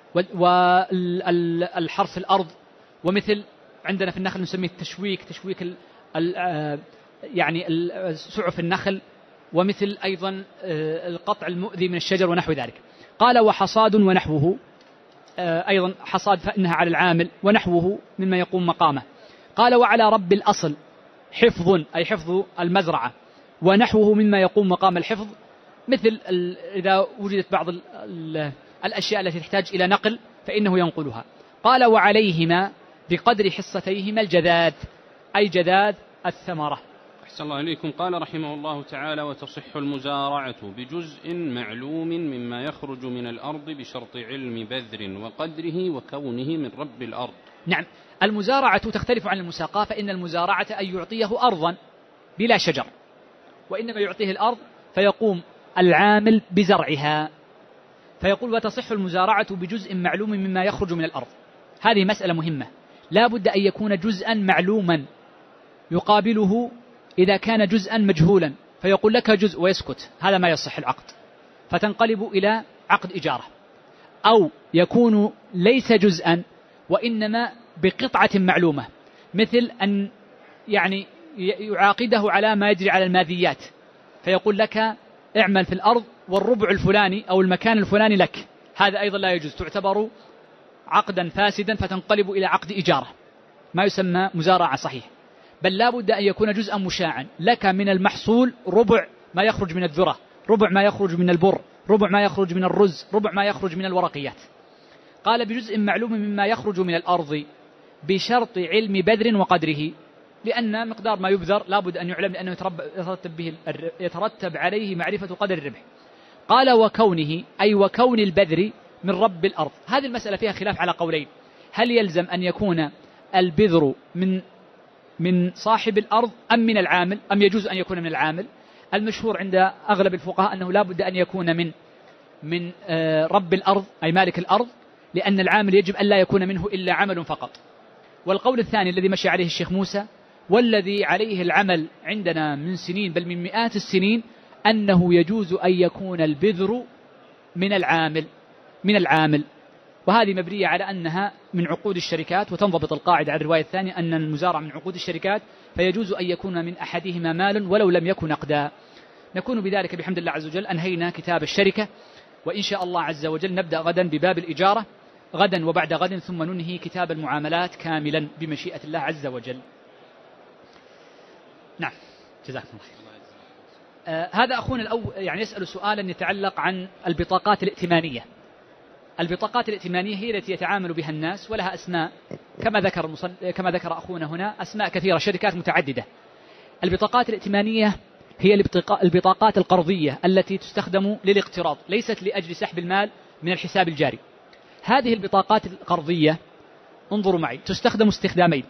والحرث الأرض، ومثل عندنا في النخل نسميه التشويك، تشويك يعني سعف النخل، ومثل أيضا القطع المؤذي من الشجر ونحو ذلك. قال وحصاد ونحوه، أيضا حصاد فإنها على العامل ونحوه مما يقوم مقامه. قال وعلى رب الأصل حفظ أي حفظ المزرعة، ونحوه مما يقوم مقام الحفظ، مثل إذا وجدت بعض الأشياء التي تحتاج إلى نقل فإنه ينقلها. قال وعليهما بقدر حصتيهما الجذاذ أي جذاذ الثمرة. أحسن الله إليكم. قال رحمه الله تعالى وتصح المزارعة بجزء معلوم مما يخرج من الأرض بشرط علم بذر وقدره وكونه من رب الأرض. نعم. المزارعة تختلف عن المساقاة، فإن المزارعة أن يعطيه أرضا بلا شجر، وإنما يعطيه الأرض فيقوم العامل بزرعها. فيقول وتصح المزارعة بجزء معلوم مما يخرج من الأرض. هذه مسألة مهمة، لا بد أن يكون جزءا معلوما، يقابله إذا كان جزءا مجهولا فيقول لك جزء ويسكت، هذا ما يصح العقد، فتنقلب إلى عقد إجارة. أو يكون ليس جزءا وإنما بقطعة معلومة، مثل أن يعني يعاقده على ما يجري على الماذيات، فيقول لك اعمل في الأرض والربع الفلاني أو المكان الفلاني لك، هذا أيضا لا يجوز، تعتبر عقدا فاسدا فتنقلب إلى عقد إجارة، ما يسمى مزارعة صحيح. بل لا بد أن يكون جزءا مشاعا. لك من المحصول ربع ما يخرج من الذرة، ربع ما يخرج من البر، ربع ما يخرج من الرز، ربع ما يخرج من الورقيات. قال بجزء معلوم مما يخرج من الأرض بشرط علم بذر وقدره، لأن مقدار ما يبذر لا بد أن يعلم، لأنه يترتب عليه معرفة قدر الربح. قال وكونه أي وكون البذر من رب الأرض. هذه المسألة فيها خلاف على قولين، هل يلزم أن يكون البذر من صاحب الأرض أم من العامل، أم يجوز أن يكون من العامل؟ المشهور عند أغلب الفقهاء أنه لا بد أن يكون من رب الأرض أي مالك الأرض، لأن العامل يجب أن لا يكون منه إلا عمل فقط. والقول الثاني الذي مشي عليه الشيخ موسى والذي عليه العمل عندنا من سنين بل من مئات السنين، أنه يجوز أن يكون البذر من العامل، وهذه مبنية على أنها من عقود الشركات، وتنضبط القاعدة على الرواية الثانية أن المزارع من عقود الشركات، فيجوز أن يكون من أحدهما مال ولو لم يكن نقدا. نكون بذلك بحمد الله عز وجل أنهينا كتاب الشركة، وإن شاء الله عز وجل نبدأ غدا بباب الإجارة، غدا وبعد غد، ثم ننهي كتاب المعاملات كاملا بمشيئة الله عز وجل. نعم، جزاكم الله خير. هذا أخونا يعني يسأل سؤالا يتعلق عن البطاقات الائتمانية. البطاقات الائتمانية هي التي يتعامل بها الناس، ولها أسماء كما ذكر أخونا هنا، أسماء كثيرة، شركات متعددة. البطاقات الائتمانية هي البطاقات القرضية التي تستخدم للاقتراض، ليست لأجل سحب المال من الحساب الجاري. هذه البطاقات القرضية انظروا معي تستخدم استخدامين.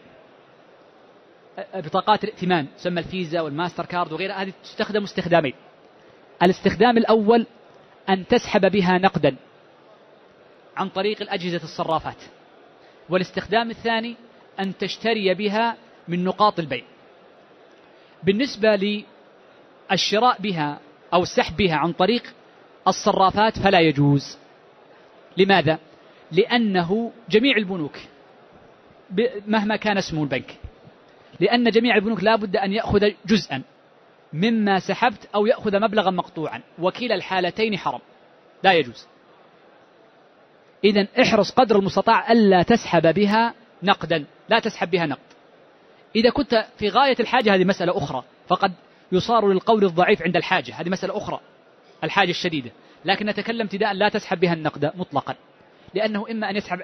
بطاقات الائتمان تسمى الفيزا والماستر كارد وغيرها، هذه تستخدم استخدامين. الاستخدام الأول أن تسحب بها نقدا عن طريق الأجهزة الصرافات، والاستخدام الثاني أن تشتري بها من نقاط البيع. بالنسبة للشراء بها أو السحب بها عن طريق الصرافات فلا يجوز. لماذا؟ لأنه جميع البنوك مهما كان اسم البنك، لأن جميع البنوك لا بد أن يأخذ جزءا مما سحبت أو يأخذ مبلغا مقطوعا، وكلا الحالتين حرام لا يجوز. إذن احرص قدر المستطاع ألا تسحب بها نقدا، لا تسحب بها نقد. إذا كنت في غاية الحاجة هذه مسألة أخرى، فقد يصار للقول الضعيف عند الحاجة، هذه مسألة أخرى الحاجة الشديدة، لكن نتكلم ابتداء لا تسحب بها النقد مطلقا، لأنه إما أن يسحب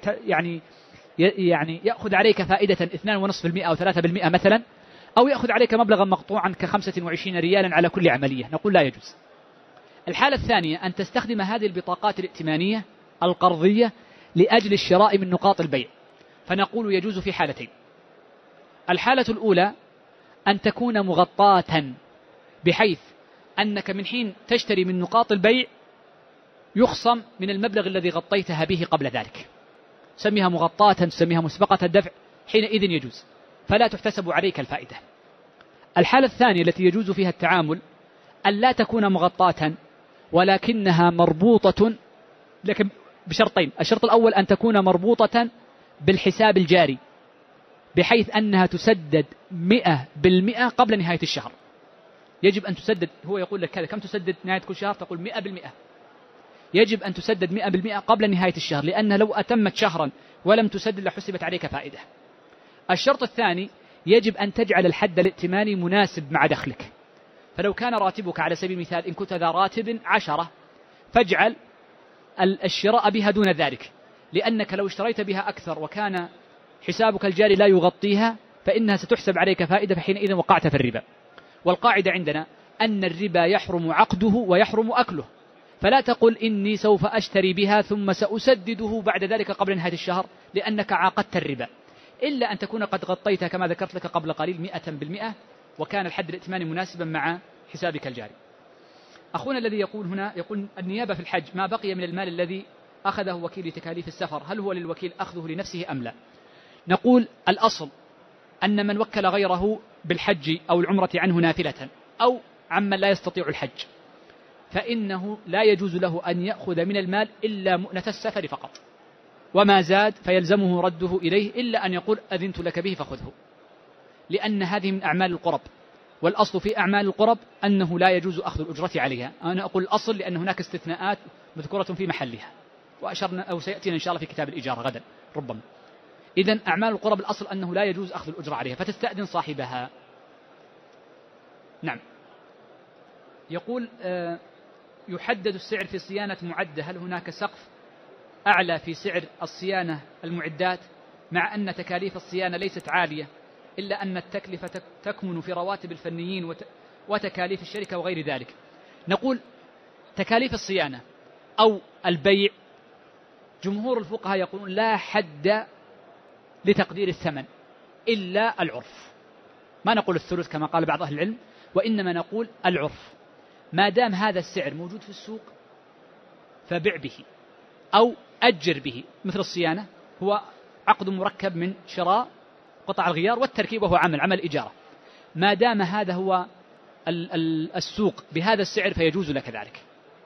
يعني يأخذ عليك فائدة 2.5% أو 3% مثلا، أو يأخذ عليك مبلغا مقطوعا ك25 ريالا على كل عملية، نقول لا يجوز. الحالة الثانية أن تستخدم هذه البطاقات الائتمانية القرضية لأجل الشراء من نقاط البيع، فنقول يجوز في حالتين. الحالة الأولى أن تكون مغطاة، بحيث أنك من حين تشتري من نقاط البيع يخصم من المبلغ الذي غطيتها به قبل ذلك، سميها مغطاة، تسميها مسبقة الدفع، حينئذ يجوز، فلا تحتسب عليك الفائدة. الحالة الثانية التي يجوز فيها التعامل أن لا تكون مغطاة ولكنها مربوطة، لكن بشرطين. الشرط الأول أن تكون مربوطة بالحساب الجاري، بحيث أنها تسدد 100% قبل نهاية الشهر. يجب أن تسدد، هو يقول لك كذا كم تسدد نهاية كل شهر، تقول 100%. يجب أن تسدد 100% قبل نهاية الشهر، لأن لو أتمت شهرا ولم تسدد لحسبت عليك فائدة. الشرط الثاني يجب أن تجعل الحد الائتماني مناسب مع دخلك، فلو كان راتبك على سبيل المثال إن كنت ذا راتب 10، فاجعل الشراء بها دون ذلك، لأنك لو اشتريت بها أكثر وكان حسابك الجاري لا يغطيها فإنها ستحسب عليك فائدة، فحينئذ وقعت في الربا. والقاعدة عندنا أن الربا يحرم عقده ويحرم أكله، فلا تقل إني سوف أشتري بها ثم سأسدده بعد ذلك قبل نهاية الشهر، لأنك عاقدت الربا، إلا أن تكون قد غطيتها كما ذكرت لك قبل قليل 100%، وكان الحد الائتماني مناسبا مع حسابك الجاري. أخونا الذي يقول هنا، يقول النيابة في الحج ما بقي من المال الذي أخذه وكيل تكاليف السفر، هل هو للوكيل أخذه لنفسه أم لا؟ نقول الأصل أن من وكل غيره بالحج أو العمرة عنه نافلة أو عمن لا يستطيع الحج، فإنه لا يجوز له أن يأخذ من المال إلا مؤنة السفر فقط، وما زاد فيلزمه رده إليه، إلا أن يقول أذنت لك به فخذه، لأن هذه من أعمال القرب، والأصل في أعمال القرب أنه لا يجوز أخذ الأجرة عليها. أنا أقول الأصل لأن هناك استثناءات مذكورة في محلها، وأشرنا أو سيأتينا إن شاء الله في كتاب الإجارة غدا ربما. إذن أعمال القرب الأصل أنه لا يجوز أخذ الأجرة عليها، فتستأذن صاحبها. نعم. يقول يحدد السعر في صيانة معدة، هل هناك سقف أعلى في سعر الصيانة المعدات، مع أن تكاليف الصيانة ليست عالية إلا أن التكلفة تكمن في رواتب الفنيين وتكاليف الشركة وغير ذلك؟ نقول تكاليف الصيانة أو البيع جمهور الفقهاء يقولون لا حد لتقدير الثمن إلا العرف، ما نقول الثلث كما قال بعض أهل العلم، وإنما نقول العرف. ما دام هذا السعر موجود في السوق فبع به أو أجر به، مثل الصيانة هو عقد مركب من شراء قطع الغيار والتركيب، وهو عمل إجارة. ما دام هذا هو السوق بهذا السعر فيجوز لك ذلك.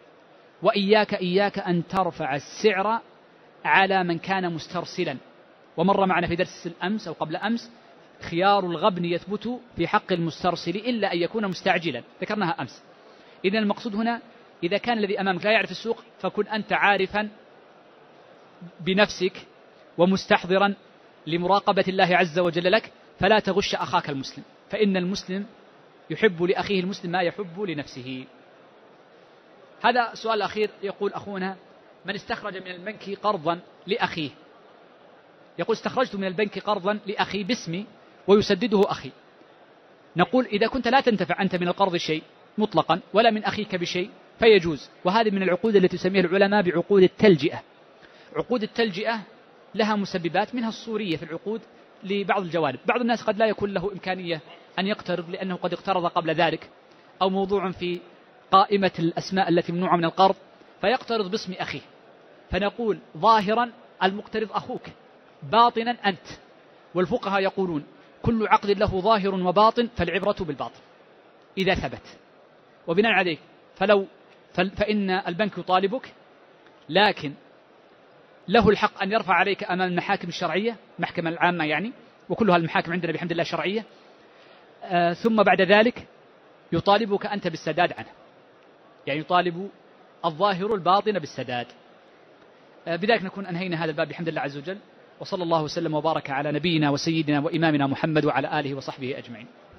وإياك أن ترفع السعر على من كان مسترسلا. ومر معنا في درس الأمس أو قبل أمس خيار الغبن يثبت في حق المسترسل إلا أن يكون مستعجلا، ذكرناها أمس. إذن المقصود هنا إذا كان الذي أمامك لا يعرف السوق فكن أنت عارفا بنفسك ومستحضرا لمراقبة الله عز وجل لك، فلا تغش أخاك المسلم، فإن المسلم يحب لأخيه المسلم ما يحب لنفسه. هذا سؤال أخير. يقول أخونا من استخرج من البنك قرضا لأخيه، يقول استخرجت من البنك قرضا لأخي باسمي ويسدده أخي. نقول إذا كنت لا تنتفع أنت من القرض شيء مطلقا ولا من أخيك بشيء فيجوز. وهذه من العقود التي تسميها العلماء بعقود التلجئة. عقود التلجئة لها مسببات، منها الصورية في العقود لبعض الجوانب. بعض الناس قد لا يكون له إمكانية أن يقترض لأنه قد اقترض قبل ذلك، أو موضوع في قائمة الأسماء التي ممنوعة من القرض فيقترض باسم أخيه، فنقول ظاهرا المقترض أخوك، باطنا أنت. والفقهاء يقولون كل عقد له ظاهر وباطن فالعبرة بالباطن إذا ثبت. وبناء عليه فإن البنك يطالبك، لكن له الحق أن يرفع عليك أمام المحاكم الشرعية، محكمة العامة يعني، وكلها المحاكم عندنا بحمد الله شرعية، ثم بعد ذلك يطالبك أنت بالسداد عنه، يعني يطالب الظاهر الباطن بالسداد. بذلك نكون أنهينا هذا الباب بحمد الله عز وجل، وصلى الله وسلم وبارك على نبينا وسيدنا وإمامنا محمد وعلى آله وصحبه أجمعين.